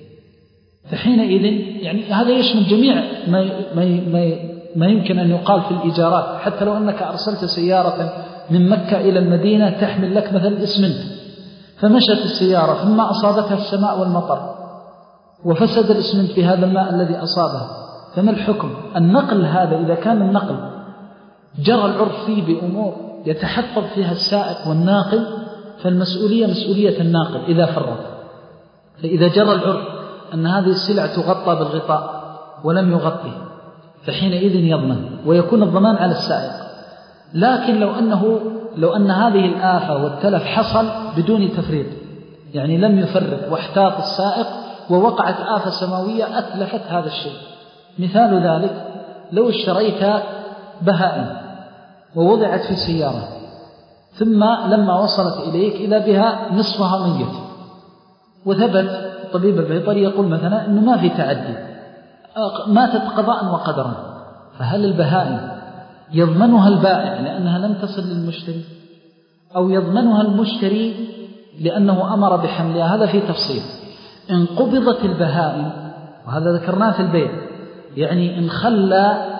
فحينئذ يعني هذا يشمل جميع ما ما ما يمكن أن يقال في الإيجارات. حتى لو أنك أرسلت سيارة من مكة إلى المدينة تحمل لك مثل إسمنت، فمشت السيارة ثم أصابتها السماء والمطر وفسد الإسمنت في هذا الماء الذي أصابه، فما الحكم؟ النقل هذا إذا كان النقل جرى العرف فيه بأمور يتحفظ فيها السائق والناقل، فالمسؤولية مسؤولية الناقل إذا فرط. فإذا جرى العرف أن هذه السلع تغطى بالغطاء ولم يغطي، فحينئذ يضمن ويكون الضمان على السائق. لكن لو أنه لو أن هذه الآفة والتلف حصل بدون تفريط، يعني لم يفرط واحتاط السائق ووقعت آفة سماوية أتلفت هذا الشيء. مثال ذلك لو اشتريت بهائم ووضعت في سيارة، ثم لما وصلت إليك إذا بها نصفها ميت، وثبت الطبيب البيطري يقول مثلا إنه ما في تعدي، ماتت قضاء وقدرا، فهل البهائم يضمنها البائع لأنها لم تصل للمشتري، أو يضمنها المشتري لأنه أمر بحملها؟ هذا في تفصيل. إن قبضت البهائم، وهذا ذكرناه في البيع، يعني إن خلى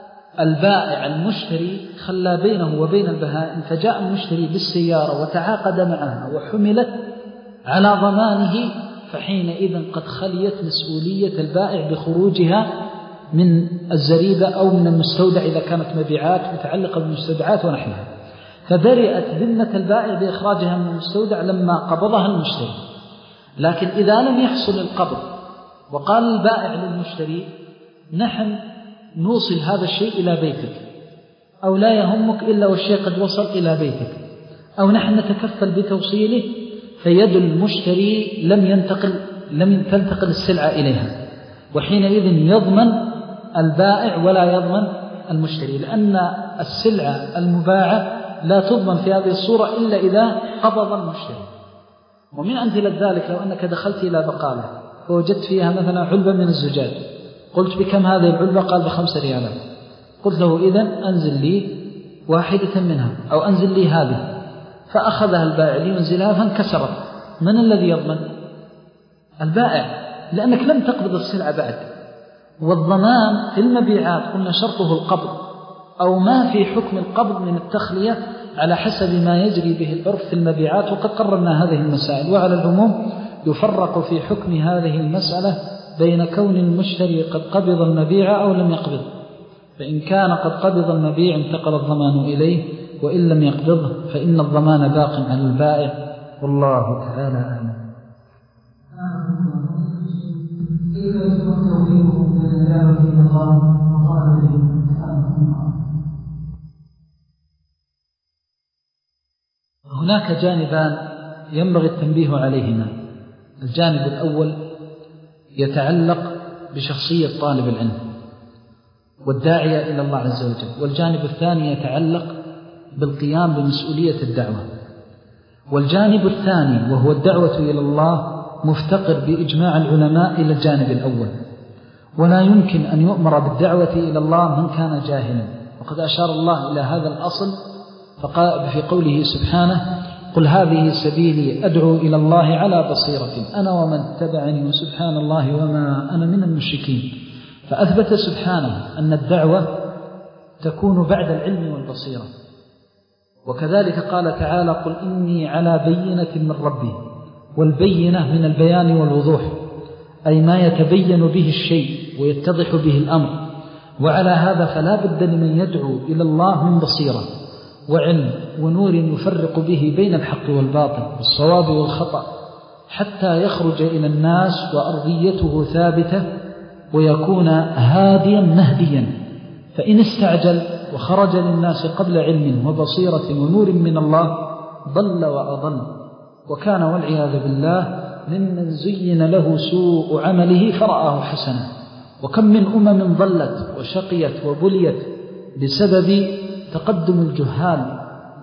البائع المشتري خلى بينه وبين البهائم، فجاء المشتري بالسيارة وتعاقد معها وحملت على ضمانه، فحينئذ قد خليت مسؤولية البائع بخروجها من الزريبة أو من المستودع إذا كانت مبيعات متعلقة بالمستودعات ونحوها، فبرئت ذمة البائع بإخراجها من المستودع لما قبضها المشتري. لكن إذا لم يحصل القبض وقال البائع للمشتري نحن نوصل هذا الشيء إلى بيتك، أو لا يهمك إلا والشيء قد وصل إلى بيتك، أو نحن نتكفل بتوصيله، فيد المشتري لم ينتقل لم تنتقل السلعة إليها، وحينئذ يضمن البائع ولا يضمن المشتري، لأن السلعة المباعة لا تضمن في هذه الصورة إلا إذا قبض المشتري. ومن أمثلة ذلك لو أنك دخلت إلى بقالة فوجدت فيها مثلا علبة من الزجاج، قلت بكم هذه العلبة؟ قال بخمس ريالات. قلت له إذن أنزل لي واحدة منها أو أنزل لي هذه، فأخذها البائع لينزلها فانكسرت، من الذي يضمن؟ البائع، لأنك لم تقبض السلعة بعد. والضمان في المبيعات قلنا شرطه القبض أو ما في حكم القبض من التخلية على حسب ما يجري به العرف في المبيعات، وقد قررنا هذه المسائل. وعلى العموم يفرق في حكم هذه المسألة بين كون المشتري قد قبض المبيع أو لم يقبض، فإن كان قد قبض المبيع انتقل الضمان إليه، وإن لم يقبضه فإن الضمان باق على البائع، والله تعالى أعلم. هناك جانبان ينبغي التنبيه عليهما. الجانب الأول يتعلق بشخصية طالب العلم والداعية إلى الله عز وجل، والجانب الثاني يتعلق بالقيام بمسؤولية الدعوة. والجانب الثاني وهو الدعوة إلى الله مفتقر بإجماع العلماء إلى الجانب الأول، ولا يمكن أن يؤمر بالدعوة إلى الله من كان جاهلا، وقد أشار الله إلى هذا الأصل فقال في قوله سبحانه قل هذه سبيلي أدعو إلى الله على بصيرة أنا ومن اتبعني وسبحان الله وما أنا من المشركين. فأثبت سبحانه أن الدعوة تكون بعد العلم والبصيرة. وكذلك قال تعالى قل إني على بينة من ربي، والبينة من البيان والوضوح، أي ما يتبين به الشيء ويتضح به الأمر. وعلى هذا فلا بد لمن يدعو إلى الله من بصيرة وعلم ونور يفرق به بين الحق والباطل والصواب والخطأ، حتى يخرج إلى الناس وأرضيته ثابتة ويكون هاديا مهديا. فإن استعجل وخرج للناس قبل علم وبصيرة ونور من الله ضل وأضل، وكان والعياذ بالله ممن زين له سوء عمله فرآه حسنا. وكم من أمم ضلت وشقيت وبليت بسبب تقدم الجهال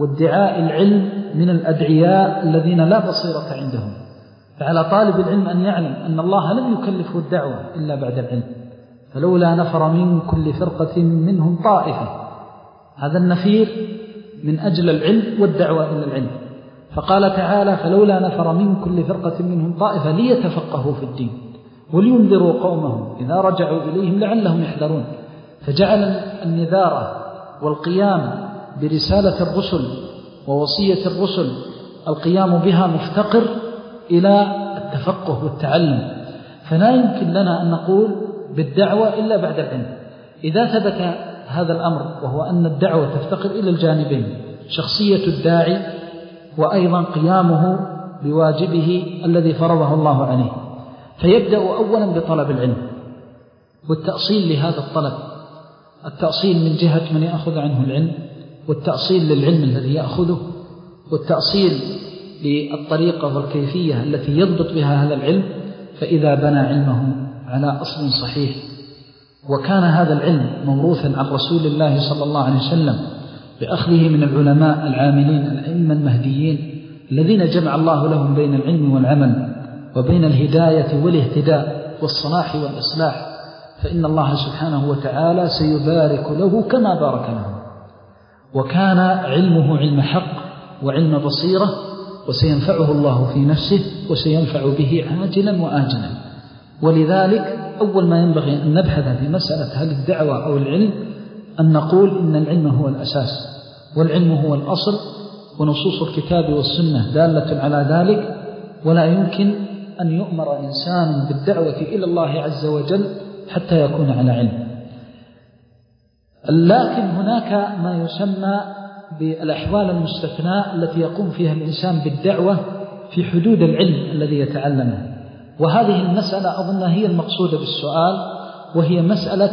وادعاء العلم من الأدعياء الذين لا بصيرة عندهم. فعلى طالب العلم أن يعلم أن الله لم يكلفه الدعوة إلا بعد العلم. فلولا نفر من كل فرقة منهم طائفة، هذا النفير من أجل العلم والدعوة إلى العلم. فقال تعالى فلولا نفر من كل فرقة منهم طائفة ليتفقهوا في الدين ولينذروا قومهم إذا رجعوا إليهم لعلهم يحذرون. فجعل النذارة والقيام برسالة الرسل ووصية الرسل القيام بها مفتقر إلى التفقه والتعلم. فلا يمكن لنا أن نقول بالدعوة إلا بعد العلم. إذا ثبت هذا الأمر وهو أن الدعوة تفتقر إلى الجانبين، شخصية الداعي وأيضا قيامه بواجبه الذي فرضه الله عليه، فيبدأ أولا بطلب العلم والتأصيل لهذا الطلب، التأصيل من جهة من يأخذ عنه العلم، والتأصيل للعلم الذي يأخذه، والتأصيل للطريقة والكيفية التي يضبط بها هذا العلم. فإذا بنى علمه على أصل صحيح وكان هذا العلم موروثا عن رسول الله صلى الله عليه وسلم بأخذه من العلماء العاملين الأئمة المهديين الذين جمع الله لهم بين العلم والعمل وبين الهداية والاهتداء والصلاح والإصلاح، فإن الله سبحانه وتعالى سيبارك له كما بارك له. وكان علمه علم حق وعلم بصيرة، وسينفعه الله في نفسه وسينفع به عاجلا وآجلا. ولذلك أول ما ينبغي أن نبحث في مسألة هل الدعوة أو العلم أن نقول إن العلم هو الأساس والعلم هو الأصل، ونصوص الكتاب والسنة دالة على ذلك، ولا يمكن أن يؤمر إنسان بالدعوة إلى الله عز وجل حتى يكون على علم. لكن هناك ما يسمى بالأحوال المستثناء التي يقوم فيها الإنسان بالدعوة في حدود العلم الذي يتعلمه، وهذه المسألة أظن هي المقصودة بالسؤال، وهي مسألة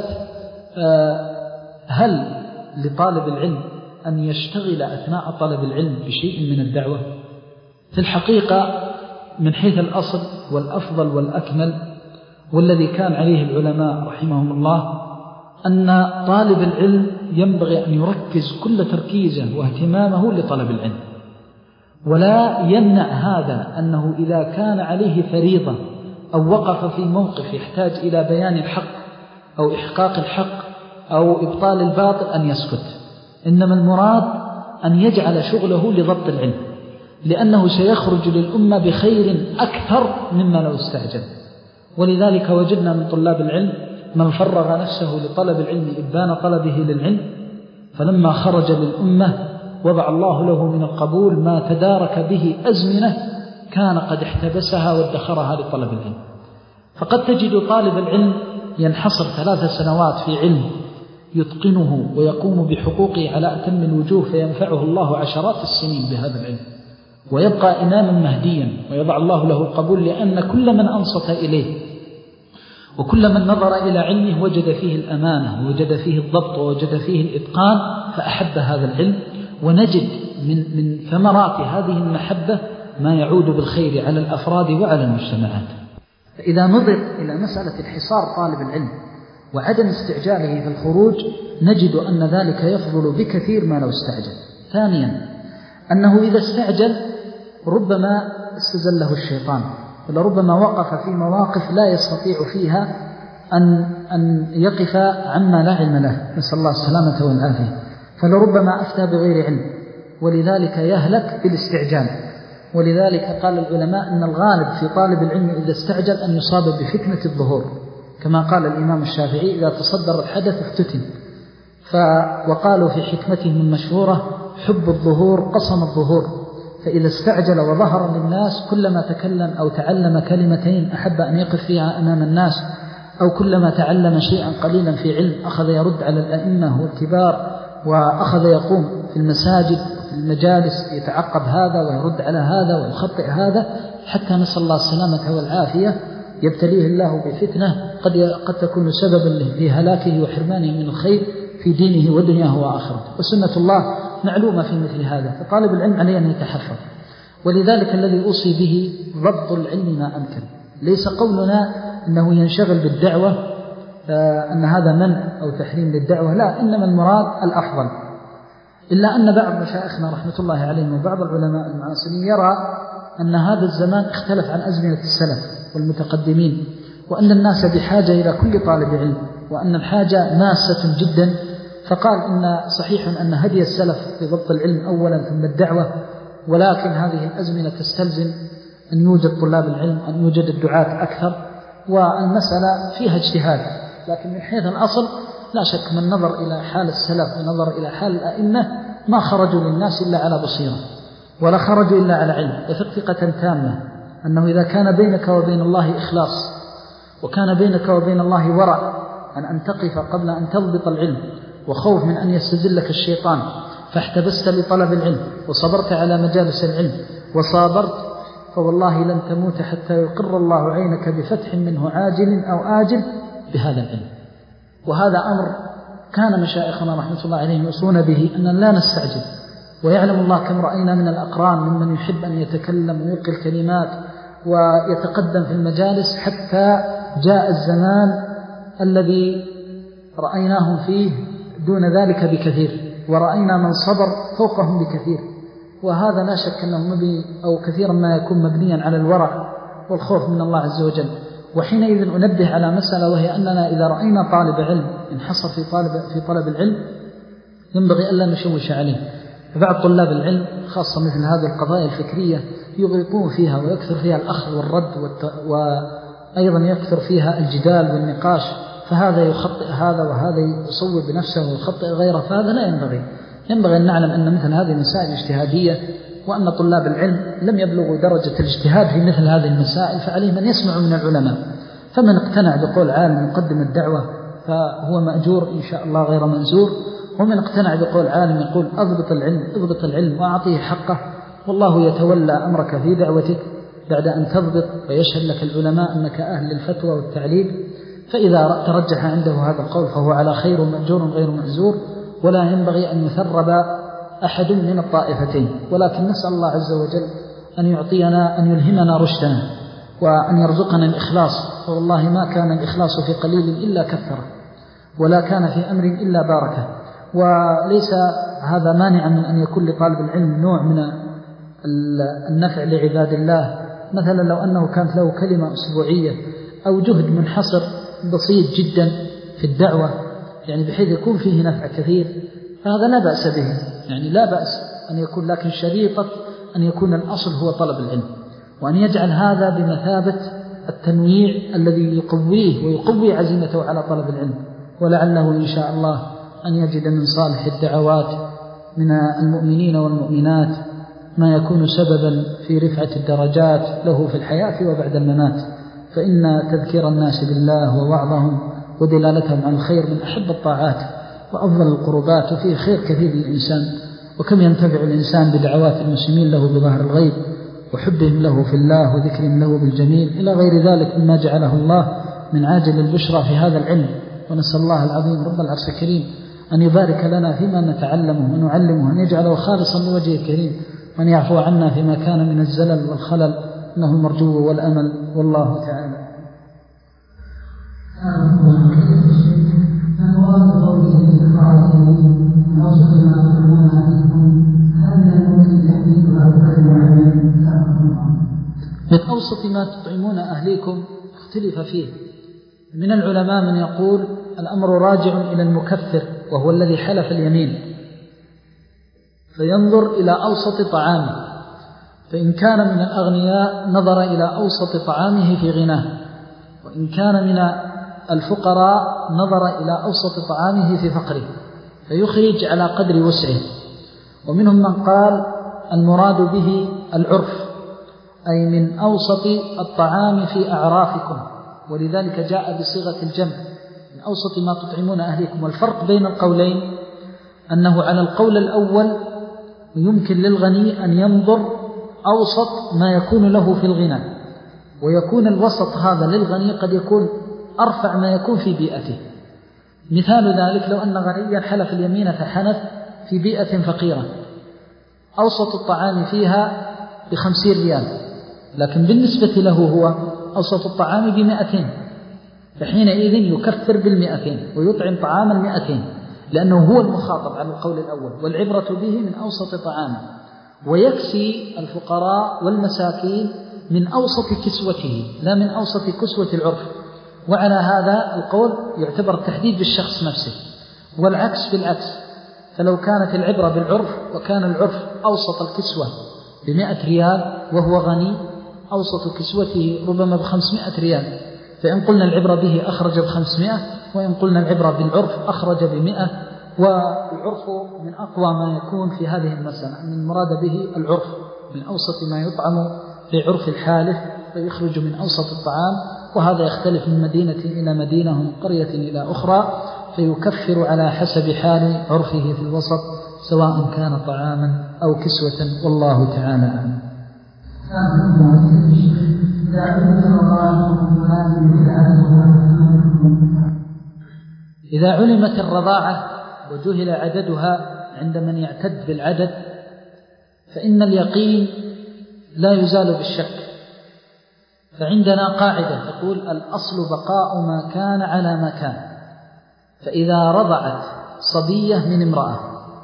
هل لطالب العلم أن يشتغل أثناء طلب العلم بشيء من الدعوة؟ في الحقيقة من حيث الأصل والأفضل والأكمل والذي كان عليه العلماء رحمهم الله أن طالب العلم ينبغي أن يركز كل تركيزه واهتمامه لطلب العلم، ولا يمنع هذا أنه إذا كان عليه فريضة أو وقف في موقف يحتاج إلى بيان الحق أو إحقاق الحق أو إبطال الباطل أن يسكت. إنما المراد أن يجعل شغله لضبط العلم، لأنه سيخرج للأمة بخير أكثر مما لو استعجل. ولذلك وجدنا من طلاب العلم من فرغ نفسه لطلب العلم إبان طلبه للعلم، فلما خرج للأمة وضع الله له من القبول ما تدارك به أزمنة كان قد احتبسها وادخرها لطلب العلم. فقد تجد طالب العلم ينحصر ثلاث سنوات في علم يتقنه ويقوم بحقوقه على أتم الوجوه، فينفعه الله عشرات السنين بهذا العلم، ويبقى إماما مهديا ويضع الله له القبول، لأن كل من أنصت إليه وكل من نظر إلى علمه وجد فيه الأمانة ووجد فيه الضبط ووجد فيه الإتقان فأحب هذا العلم. ونجد من, من ثمرات هذه المحبة ما يعود بالخير على الأفراد وعلى المجتمعات. فإذا نظر إلى مسألة الحصار طالب العلم وعدم استعجاله في الخروج نجد أن ذلك يفضل بكثير ما لو استعجل. ثانيا أنه إذا استعجل ربما استزله الشيطان، ولربما وقف في مواقف لا يستطيع فيها أن, أن يقف عما لا علم له، نسأل الله السلامة والعافية، فلربما أفتى بغير علم، ولذلك يهلك بالاستعجال. ولذلك قال العلماء أن الغالب في طالب العلم إذا استعجل أن يصاب بفتنة الظهور، كما قال الإمام الشافعي إذا تصدر الحدث افتتن. وقالوا في حكمتهم المشهورة حب الظهور قصم الظهور، فإذا استعجل وظهر للناس كلما تكلم أو تعلم كلمتين أحب أن يقف فيها أمام الناس، أو كلما تعلم شيئا قليلا في علم أخذ يرد على الأئمة والكبار، وأخذ يقوم في المساجد في المجالس يتعقب هذا ويرد على هذا ويخطئ هذا، حتى نسأل الله السلامة والعافية يبتليه الله بفتنة قد قد تكون سببا في هلاكه وحرمانه من الخير في دينه ودنياه وآخرته. وسنة الله معلومة في مثل هذا، فطالب العلم عليه أن يتحفظ. ولذلك الذي أوصي به ضبط العلم ما أمكن. ليس قولنا أنه ينشغل بالدعوة أن هذا منع أو تحريم للدعوة، لا، إنما المراد الأفضل. إلا أن بعض مشايخنا رحمة الله عليهم وبعض العلماء المعاصرين يرى أن هذا الزمان اختلف عن أزمنة السلف والمتقدمين، وأن الناس بحاجة إلى كل طالب علم، وأن الحاجة ماسة جدا. فقال إن صحيح أن هدي السلف في ضبط العلم أولا ثم الدعوة، ولكن هذه الأزمنة تستلزم أن يوجد طلاب العلم، أن يوجد الدعاة أكثر، والمسألة فيها اجتهاد. لكن من حيث الأصل لا شك من نظر إلى حال السلف ونظر إلى حال الأئمة ما خرجوا للناس إلا على بصيرة، ولا خرجوا إلا على علم. يثق ثقة تامة أنه إذا كان بينك وبين الله إخلاص، وكان بينك وبين الله ورع أن أن تقف قبل أن تضبط العلم، وخوف من أن يستزلك الشيطان، فاحتبست لطلب العلم وصبرت على مجالس العلم وصابرت، فوالله لن تموت حتى يقر الله عينك بفتح منه عاجل أو آجل بهذا العلم. وهذا أمر كان مشايخنا رحمة الله عليهم يوصون به، أن لا نستعجل. ويعلم الله كم رأينا من الأقران ممن يحب أن يتكلم ويلقي الكلمات ويتقدم في المجالس، حتى جاء الزمان الذي رأيناهم فيه دون ذلك بكثير، ورأينا من صبر فوقهم بكثير. وهذا لا شك أنه مبني أو كثيرا ما يكون مبنيا على الورع والخوف من الله عز وجل. وحينئذ أنبه على مسألة، وهي أننا إذا رأينا طالب علم انحصر في طالب في طلب العلم ينبغي ألا نشوش عليه. فبعض طلاب العلم خاصة مثل هذه القضايا الفكرية يغرقون فيها ويكثر فيها الأخذ والرد والت... وأيضا يكثر فيها الجدال والنقاش، فهذا يخطئ هذا وهذا يصوب بنفسه ويخطئ غيره، فهذا لا ينبغي. ينبغي أن نعلم أن مثل هذه المسائل اجتهادية، وأن طلاب العلم لم يبلغوا درجة الاجتهاد في مثل هذه المسائل، فعليهم أن يسمعوا من العلماء. فمن اقتنع بقول عالم يقدم الدعوة فهو مأجور إن شاء الله غير منزور، ومن اقتنع بقول عالم يقول أضبط العلم اضبط العلم وأعطيه حقه، والله يتولى أمرك في دعوتك بعد أن تضبط ويشهد لك العلماء أنك أهل للفتوى والتعليل. فإذا ترجح عنده هذا القول فهو على خير مأجور غير مأزور، ولا ينبغي أن يثرب أحد من الطائفتين. ولكن نسأل الله عز وجل أن يعطينا أن يلهمنا رشدنا، وأن يرزقنا الإخلاص. فوالله ما كان الإخلاص في قليل إلا كثره، ولا كان في أمر إلا باركه. وليس هذا مانعا من أن يكون لطالب العلم نوع من النفع لعباد الله. مثلا لو أنه كانت له كلمة أسبوعية أو جهد منحصر بسيط جدا في الدعوة، يعني بحيث يكون فيه نفع كثير، فهذا لا بأس به، يعني لا بأس أن يكون. لكن شريطة أن يكون الأصل هو طلب العلم، وأن يجعل هذا بمثابة التنويع الذي يقويه ويقوي عزيمته على طلب العلم. ولعله إن شاء الله أن يجد من صالح الدعوات من المؤمنين والمؤمنات ما يكون سببا في رفعة الدرجات له في الحياة وبعد الممات. فإن تذكير الناس بالله ووعظهم ودلالتهم على الخير من أحب الطاعات وأفضل القربات، وفيه خير كثير للإنسان. وكم ينتفع الإنسان بدعوات المسلمين له بظهر الغيب وحبهم له في الله وذكرهم له بالجميل إلى غير ذلك مما جعله الله من عاجل البشرى في هذا العلم. ونسأل الله العظيم رب العرش الكريم أن يبارك لنا فيما نتعلمه ونعلمه، وأن يجعله خالصا لوجهه الكريم، وأن يعفو عنا فيما كان من الزلل والخلل، إنه المرجو والأمل، والله تعالى. من أوسط ما تطعمون أهليكم اختلف فيه. من العلماء من يقول الأمر راجع إلى المكفر، وهو الذي حلف اليمين، فينظر إلى أوسط طعامه، فإن كان من الأغنياء نظر إلى أوسط طعامه في غناه، وإن كان من الفقراء نظر إلى أوسط طعامه في فقره، فيخرج على قدر وسعه. ومنهم من قال المراد به العرف، أي من أوسط الطعام في أعرافكم، ولذلك جاء بصيغة الجمع من أوسط ما تطعمون أهليكم. والفرق بين القولين أنه على القول الأول يمكن للغني أن ينظر أوسط ما يكون له في الغنى، ويكون الوسط هذا للغني قد يكون أرفع ما يكون في بيئته. مثال ذلك لو أن غنيا حلف اليمين فحنث في بيئة فقيرة، أوسط الطعام فيها بخمسين ريال، لكن بالنسبة له هو أوسط الطعام بمئتين، فحينئذ يكفر بالمئتين ويطعم طعام المئتين. لأنه هو المخاطب على القول الأول، والعبرة به من أوسط طعامه، ويكسي الفقراء والمساكين من أوسط كسوته لا من أوسط كسوة العرف. وعلى هذا القول يعتبر التحديد بالشخص نفسه، والعكس بالعكس. فلو كانت العبرة بالعرف وكان العرف أوسط الكسوة بمئة ريال وهو غني، أوسط كسوته ربما بخمسمائة ريال، فإن قلنا العبرة به أخرج بخمسمائة، وإن قلنا العبرة بالعرف أخرج بمئة. والعرف من أقوى ما يكون في هذه المسألة، من المراد به العرف من أوسط ما يطعم في عرف الحالف، فيخرج من أوسط الطعام. وهذا يختلف من مدينة إلى مدينة ومن قرية إلى أخرى، فيكفر على حسب حال عرفه في الوسط، سواء كان طعاما أو كسوة، والله تعالى أعلم. إذا علمت الرضاعة وجهل عددها عند من يعتد بالعدد، فإن اليقين لا يزال بالشك. فعندنا قاعدة تقول: الأصل بقاء ما كان على ما كان. فإذا رضعت صبية من امرأة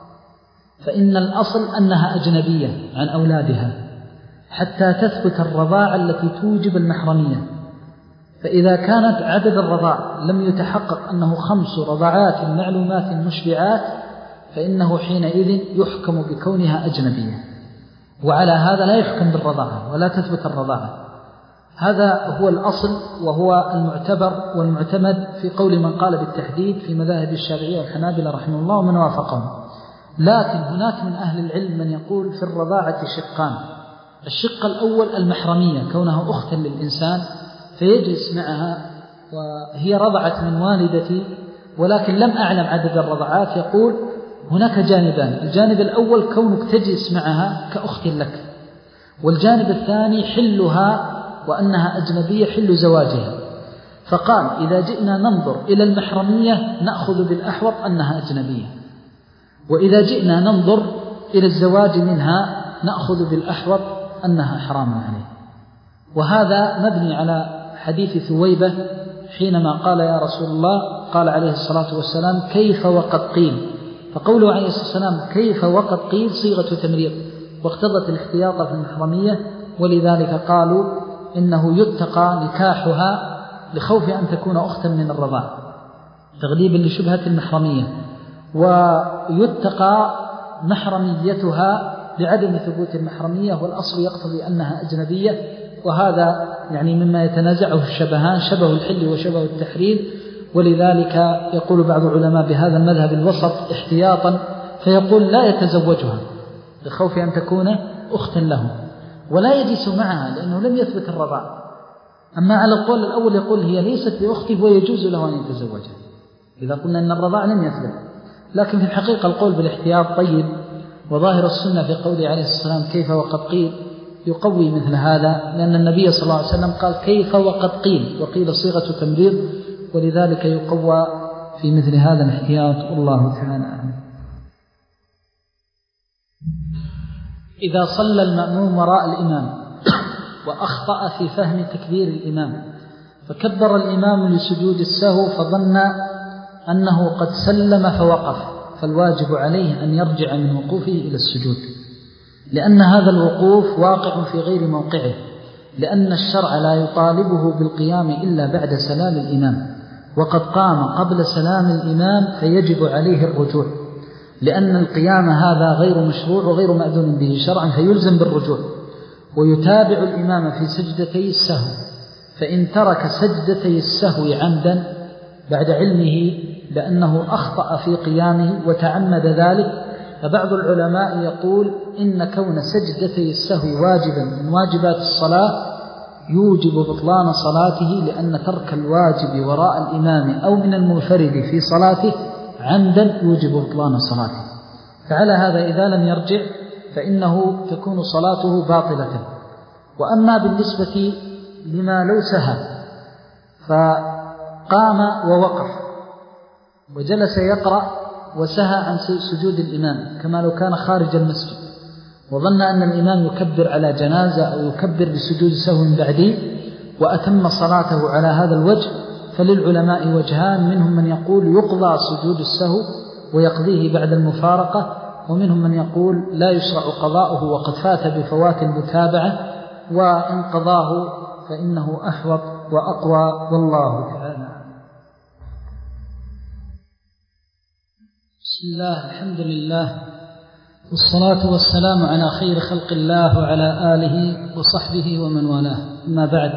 فإن الأصل أنها أجنبية عن أولادها حتى تثبت الرضاعة التي توجب المحرمية. فإذا كانت عدد الرضاع لم يتحقق أنه خمس رضعات معلومات مشبعات، فإنه حينئذ يحكم بكونها أجنبية، وعلى هذا لا يحكم بالرضاعة ولا تثبت الرضاعة. هذا هو الأصل، وهو المعتبر والمعتمد في قول من قال بالتحديد في مذاهب الشافعية والحنابلة رحمه الله ومن وافقهم. لكن هناك من أهل العلم من يقول في الرضاعة شقان: الشق الأول المحرمية، كونها أختا للإنسان فيجلس معها وهي رضعت من والدتي ولكن لم أعلم عدد الرضعات. يقول هناك جانبان: الجانب الأول كونك تجلس معها كأخت لك، والجانب الثاني حلها وأنها أجنبية حل زواجها. فقال إذا جئنا ننظر إلى المحرمية نأخذ بالأحوط أنها أجنبية، وإذا جئنا ننظر إلى الزواج منها نأخذ بالأحوط أنها حرام عليه. وهذا مبني على حديث ثويبة حينما قال يا رسول الله، قال عليه الصلاة والسلام: كيف وقد قيل. فقوله عليه الصلاة والسلام كيف وقد قيل صيغة تمريض، واقتضت الاحتياط في المحرمية، ولذلك قالوا إنه يتقى نكاحها لخوف أن تكون أختا من الرضاع تغليبا لشبهة المحرمية، ويتقى محرميتها لعدم ثبوت المحرمية، والأصل يقتضي أنها أجنبية. وهذا يعني مما يتنازعه الشبهان، شبه الحل وشبه التحريم. ولذلك يقول بعض العلماء بهذا المذهب الوسط احتياطا، فيقول لا يتزوجها لخوف أن تكون أختا له، ولا يجلس معها لأنه لم يثبت الرضاع. أما على القول الأول يقول هي ليست بأخته ويجوز له أن يتزوجها إذا قلنا أن الرضاع لم يثبت. لكن في الحقيقة القول بالاحتياط طيب، وظاهر السنة في قوله عليه الصلاة والسلام كيف وقد قيل يقوي مثل هذا، لأن النبي صلى الله عليه وسلم قال كيف وقد قيل، وقيل صيغة تمريض، ولذلك يقوى في مثل هذا الاحتياط. والله تعالى أعلم. إذا صلى المأموم وراء الإمام وأخطأ في فهم تكبير الإمام، فكبر الإمام لسجود السهو فظن أنه قد سلم فوقف، فالواجب عليه أن يرجع من وقوفه إلى السجود، لأن هذا الوقوف واقع في غير موقعه، لأن الشرع لا يطالبه بالقيام إلا بعد سلام الإمام، وقد قام قبل سلام الإمام فيجب عليه الرجوع، لأن القيام هذا غير مشروع وغير مأذون به شرعا، فيلزم بالرجوع. ويتابع الإمام في سجدتي السهو، فإن ترك سجدتي السهو عمدا بعد علمه بأنه أخطأ في قيامه وتعمد ذلك، فبعض العلماء يقول إن كون سجدتي السهو واجبا من واجبات الصلاة يوجب بطلان صلاته، لأن ترك الواجب وراء الإمام أو من المنفرد في صلاته عمدا يوجب بطلان صلاته. فعلى هذا إذا لم يرجع فإنه تكون صلاته باطلة. وأما بالنسبة لما لو سهى فقام ووقف وجلس يقرأ وسهى عن سجود الإمام كما لو كان خارج المسجد، وظن أن الإمام يكبر على جنازة أو يكبر بسجود سهو بعدي وأتم صلاته على هذا الوجه، فللعلماء وجهان: منهم من يقول يقضى سجود السهو ويقضيه بعد المفارقة، ومنهم من يقول لا يشرع قضاؤه وقد فات بفوات المتابعة، وإن قضاه فإنه أحوط وأقوى، والله تعالى. بسم الله، الحمد لله، والصلاة والسلام على خير خلق الله وعلى آله وصحبه ومن والاه، أما بعد،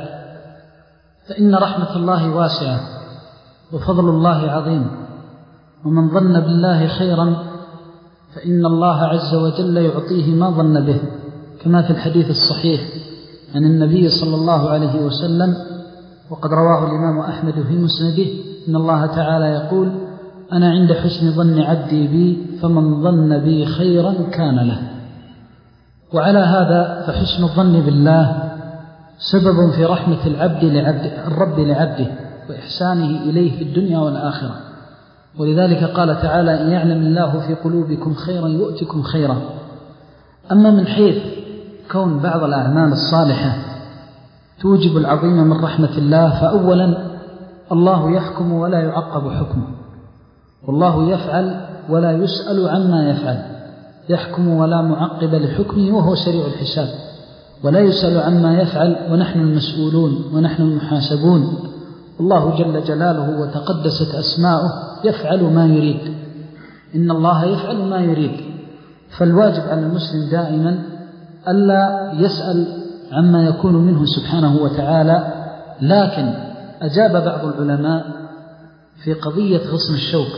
فإن رحمة الله واسعة وفضل الله عظيم، ومن ظن بالله خيرا فإن الله عز وجل يعطيه ما ظن به، كما في الحديث الصحيح عن النبي صلى الله عليه وسلم، وقد رواه الإمام أحمد في مسنده، إن الله تعالى يقول: أنا عند حسن ظن عبدي بي، فمن ظن بي خيرا كان له. وعلى هذا فحسن الظن بالله سبب في رحمة العبد لعبد الرب لعبده وإحسانه إليه في الدنيا والآخرة. ولذلك قال تعالى: إن يعلم الله في قلوبكم خيرا يؤتكم خيرا. أما من حيث كون بعض الأعمال الصالحة توجب العظيم من رحمة الله، فأولا الله يحكم ولا يعقب حكمه، والله يفعل ولا يسأل عما يفعل، يحكم ولا معقب لحكمه وهو سريع الحساب، ولا يسأل عما يفعل ونحن المسؤولون ونحن المحاسبون. الله جل جلاله وتقدست أسماؤه يفعل ما يريد، إن الله يفعل ما يريد. فالواجب على المسلم دائما ألا يسأل عما يكون منه سبحانه وتعالى. لكن أجاب بعض العلماء في قضية غصن الشوك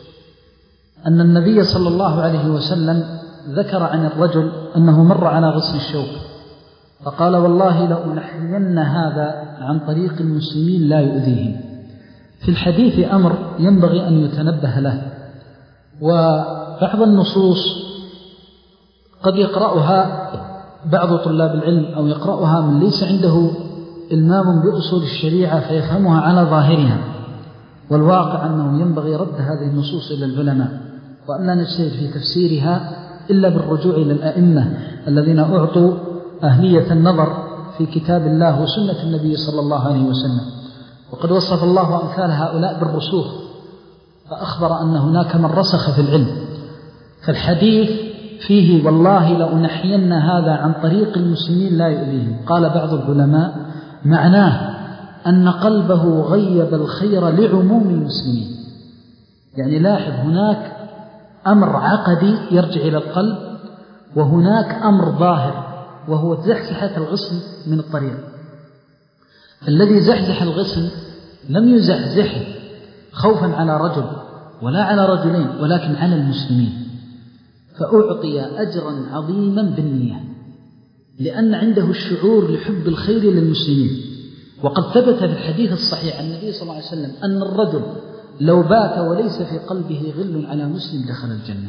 أن النبي صلى الله عليه وسلم ذكر عن الرجل أنه مر على غصن الشوك فقال: والله لأنحين هذا عن طريق المسلمين لا يؤذيهم. في الحديث أمر ينبغي أن يتنبه له، وبعض النصوص قد يقرأها بعض طلاب العلم أو يقرأها من ليس عنده إلمام بأصول الشريعة فيفهمها على ظاهرها، والواقع أنه ينبغي رد هذه النصوص إلى العلماء، وأن لا نجتهد في تفسيرها إلا بالرجوع إلى الأئمة الذين أعطوا أهلية النظر في كتاب الله وسنة النبي صلى الله عليه وسلم. وقد وصف الله أمثال هؤلاء بالرسوخ، فأخبر أن هناك من رسخ في العلم. فالحديث فيه: والله لأنحين هذا عن طريق المسلمين لا يؤذيهم. قال بعض العلماء: معناه أن قلبه غيب الخير لعموم المسلمين. يعني لاحظ، هناك أمر عقدي يرجع إلى القلب، وهناك أمر ظاهر وهو زحزحة الغصن من الطريق. الذي زحزح الغصن لم يزحزحه خوفا على رجل ولا على رجلين، ولكن على المسلمين، فأعطي أجرا عظيما بالنية، لأن عنده الشعور لحب الخير للمسلمين. وقد ثبت في الحديث الصحيح عن النبي صلى الله عليه وسلم أن الرجل لو بات وليس في قلبه غل على مسلم دخل الجنة.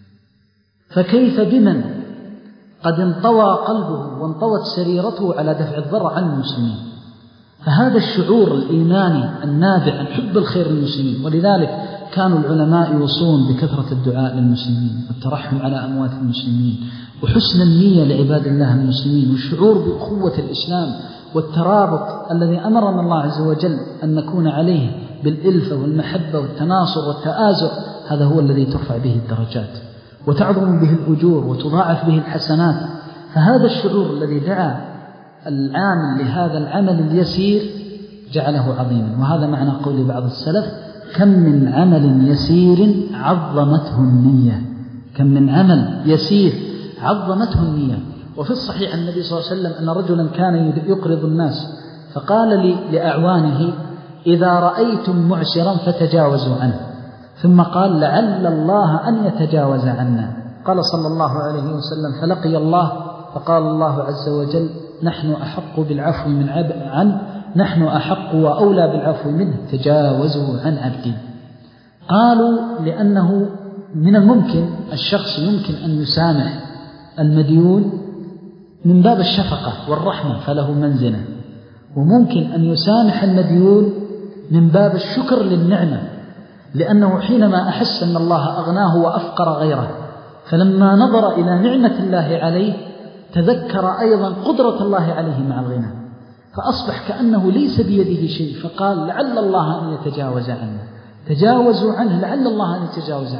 فكيف بمن قد انطوى قلبه وانطوت سريرته على دفع الضر عن المسلمين؟ فهذا الشعور الإيماني النابع عن حب الخير للمسلمين. ولذلك كانوا العلماء يوصون بكثرة الدعاء للمسلمين والترحم على أموات المسلمين وحسن النية لعباد الله المسلمين والشعور بأخوة الإسلام والترابط الذي أمرنا الله عز وجل أن نكون عليه بالإلفة والمحبة والتناصر والتآزر. هذا هو الذي ترفع به الدرجات وتعظم به الأجور وتضاعف به الحسنات. فهذا الشعور الذي دعا العامل لهذا العمل اليسير جعله عظيما. وهذا معنى قول بعض السلف: كم من عمل يسير عظمته النية. كم من عمل يسير عظمته النية. وفي الصحيح عن النبي صلى الله عليه وسلم أن رجلا كان يقرض الناس فقال لي لأعوانه: إذا رأيتم معسرا فتجاوزوا عنه. ثم قال: لعل الله أن يتجاوز عنا. قال صلى الله عليه وسلم: فلقي الله فقال الله عز وجل: نحن أحق بالعفو من عب عنه نحن أحق وأولى بالعفو منه، تجاوزوا عن عبدي. قالوا: لأنه من الممكن الشخص يمكن أن يسامح المديون من باب الشفقة والرحمة فله منزلة، وممكن أن يسامح المديون من باب الشكر للنعمة، لأنه حينما أحس أن الله أغناه وأفقر غيره، فلما نظر إلى نعمة الله عليه تذكر أيضا قدرة الله عليه مع الغنى، فأصبح كأنه ليس بيده شيء، فقال: لعل الله أن يتجاوز عنه. تجاوزوا عنه، لعل الله أن يتجاوز عنه.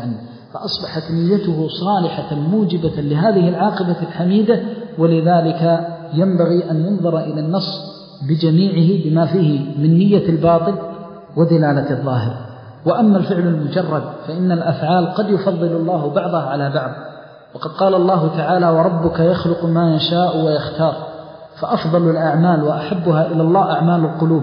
فأصبحت نيته صالحة موجبة لهذه العاقبة الحميدة. ولذلك ينبغي أن ينظر إلى النص بجميعه بما فيه من نية الباطل ودلالة الظاهر. وأما الفعل المجرد فإن الأفعال قد يفضل الله بعضها على بعض، وقد قال الله تعالى: وربك يخلق ما يشاء ويختار. فأفضل الأعمال وأحبها إلى الله أعمال القلوب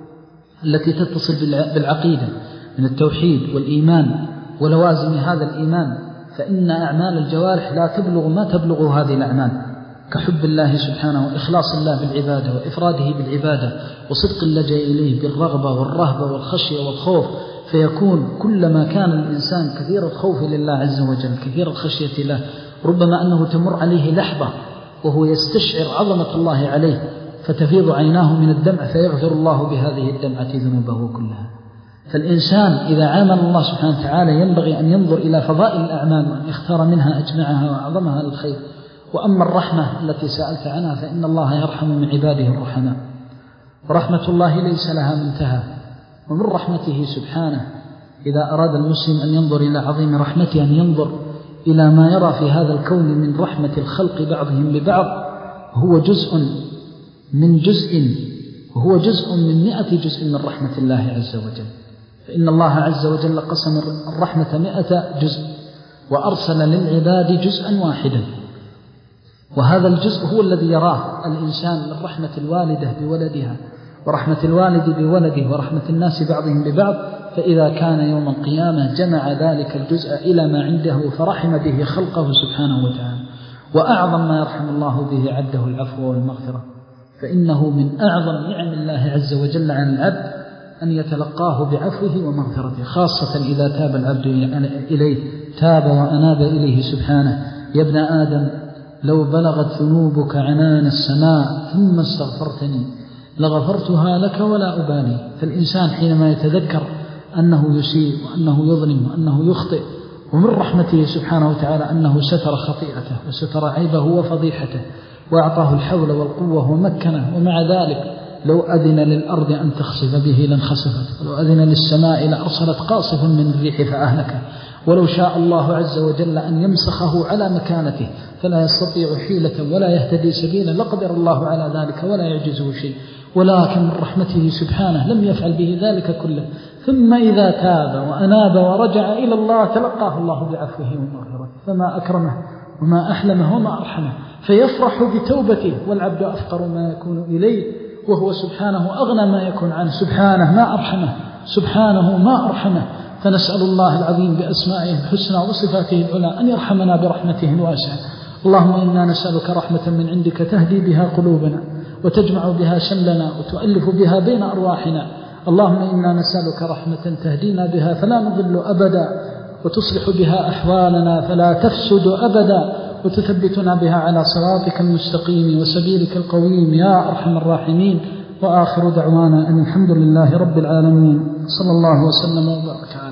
التي تتصل بالعقيدة من التوحيد والإيمان ولوازم هذا الإيمان، فإن أعمال الجوارح لا تبلغ ما تبلغ هذه الأعمال، كحب الله سبحانه وإخلاص الله بالعبادة وإفراده بالعبادة وصدق اللجأ إليه بالرغبة والرهبة والخشية والخوف. فيكون كلما كان الإنسان كثير الخوف لله عز وجل كثير الخشية له، ربما أنه تمر عليه لحظة وهو يستشعر عظمة الله عليه فتفيض عيناه من الدمع فيغفر الله بهذه الدمعة ذنوبه كلها. فالإنسان إذا عامل الله سبحانه وتعالى ينبغي أن ينظر إلى فضائل الأعمال وأن يختار منها أجمعها وأعظمها للخير. وأما الرحمة التي سألت عنها فإن الله يرحم من عباده الرحماء، ورحمة الله ليس لها منتهى. ومن رحمته سبحانه إذا أراد المسلم أن ينظر إلى عظيم رحمته أن ينظر إلى ما يرى في هذا الكون من رحمة الخلق بعضهم ببعض، هو جزء من جزء وهو جزء من مئة جزء من رحمة الله عز وجل. فإن الله عز وجل قسم الرحمة مئة جزء وأرسل للعباد جزءا واحدا، وهذا الجزء هو الذي يراه الإنسان من رحمة الوالدة بولدها ورحمة الوالد بولده ورحمة الناس بعضهم ببعض. فإذا كان يوم القيامة جمع ذلك الجزء إلى ما عنده فرحم به خلقه سبحانه وتعالى. وأعظم ما يرحم الله به عبده العفو والمغفرة، فإنه من أعظم نعم الله عز وجل عن العبد أن يتلقاه بعفوه ومغفرته، خاصة إذا تاب العبد إليه تاب وأناب إليه سبحانه. يا ابن آدم لو بلغت ذنوبك عنان السماء ثم استغفرتني لغفرتها لك ولا أبالي. فالإنسان حينما يتذكر أنه يسيء وأنه يظلم وأنه يخطئ، ومن رحمته سبحانه وتعالى أنه ستر خطيئته وستر عيبه وفضيحته وأعطاه الحول والقوة ومكنه، ومع ذلك لو أذن للأرض أن تخسف به لانخسفت، ولو أذن للسماء لأرسلت قاصف من الريح فأهلكه، ولو شاء الله عز وجل أن يمسخه على مكانته فلا يستطيع حيلة ولا يهتدي سبيلا لقدر الله على ذلك ولا يعجزه شيء، ولكن من رحمته سبحانه لم يفعل به ذلك كله. ثم إذا تاب وأناب ورجع إلى الله تلقاه الله بعفوه ومغفرته، فما أكرمه وما أحلمه وما أرحمه، فيفرح بتوبته. والعبد أفقر ما يكون إليه وهو سبحانه أغنى ما يكون عنه، سبحانه ما أرحمه سبحانه ما أرحمه. فنسأل الله العظيم بأسمائه الحسنى وصفاته العلى أن يرحمنا برحمته الواسعة. اللهم إنا نسألك رحمة من عندك تهدي بها قلوبنا وتجمع بها شملنا وتؤلف بها بين أرواحنا. اللهم إنا نسألك رحمة تهدينا بها فلا نضل أبدا، وتصلح بها أحوالنا فلا تفسد أبدا، وتثبتنا بها على صراطك المستقيم وسبيلك القويم يا أرحم الراحمين. وآخر دعوانا أن الحمد لله رب العالمين، صلى الله وسلم وبارك عليه.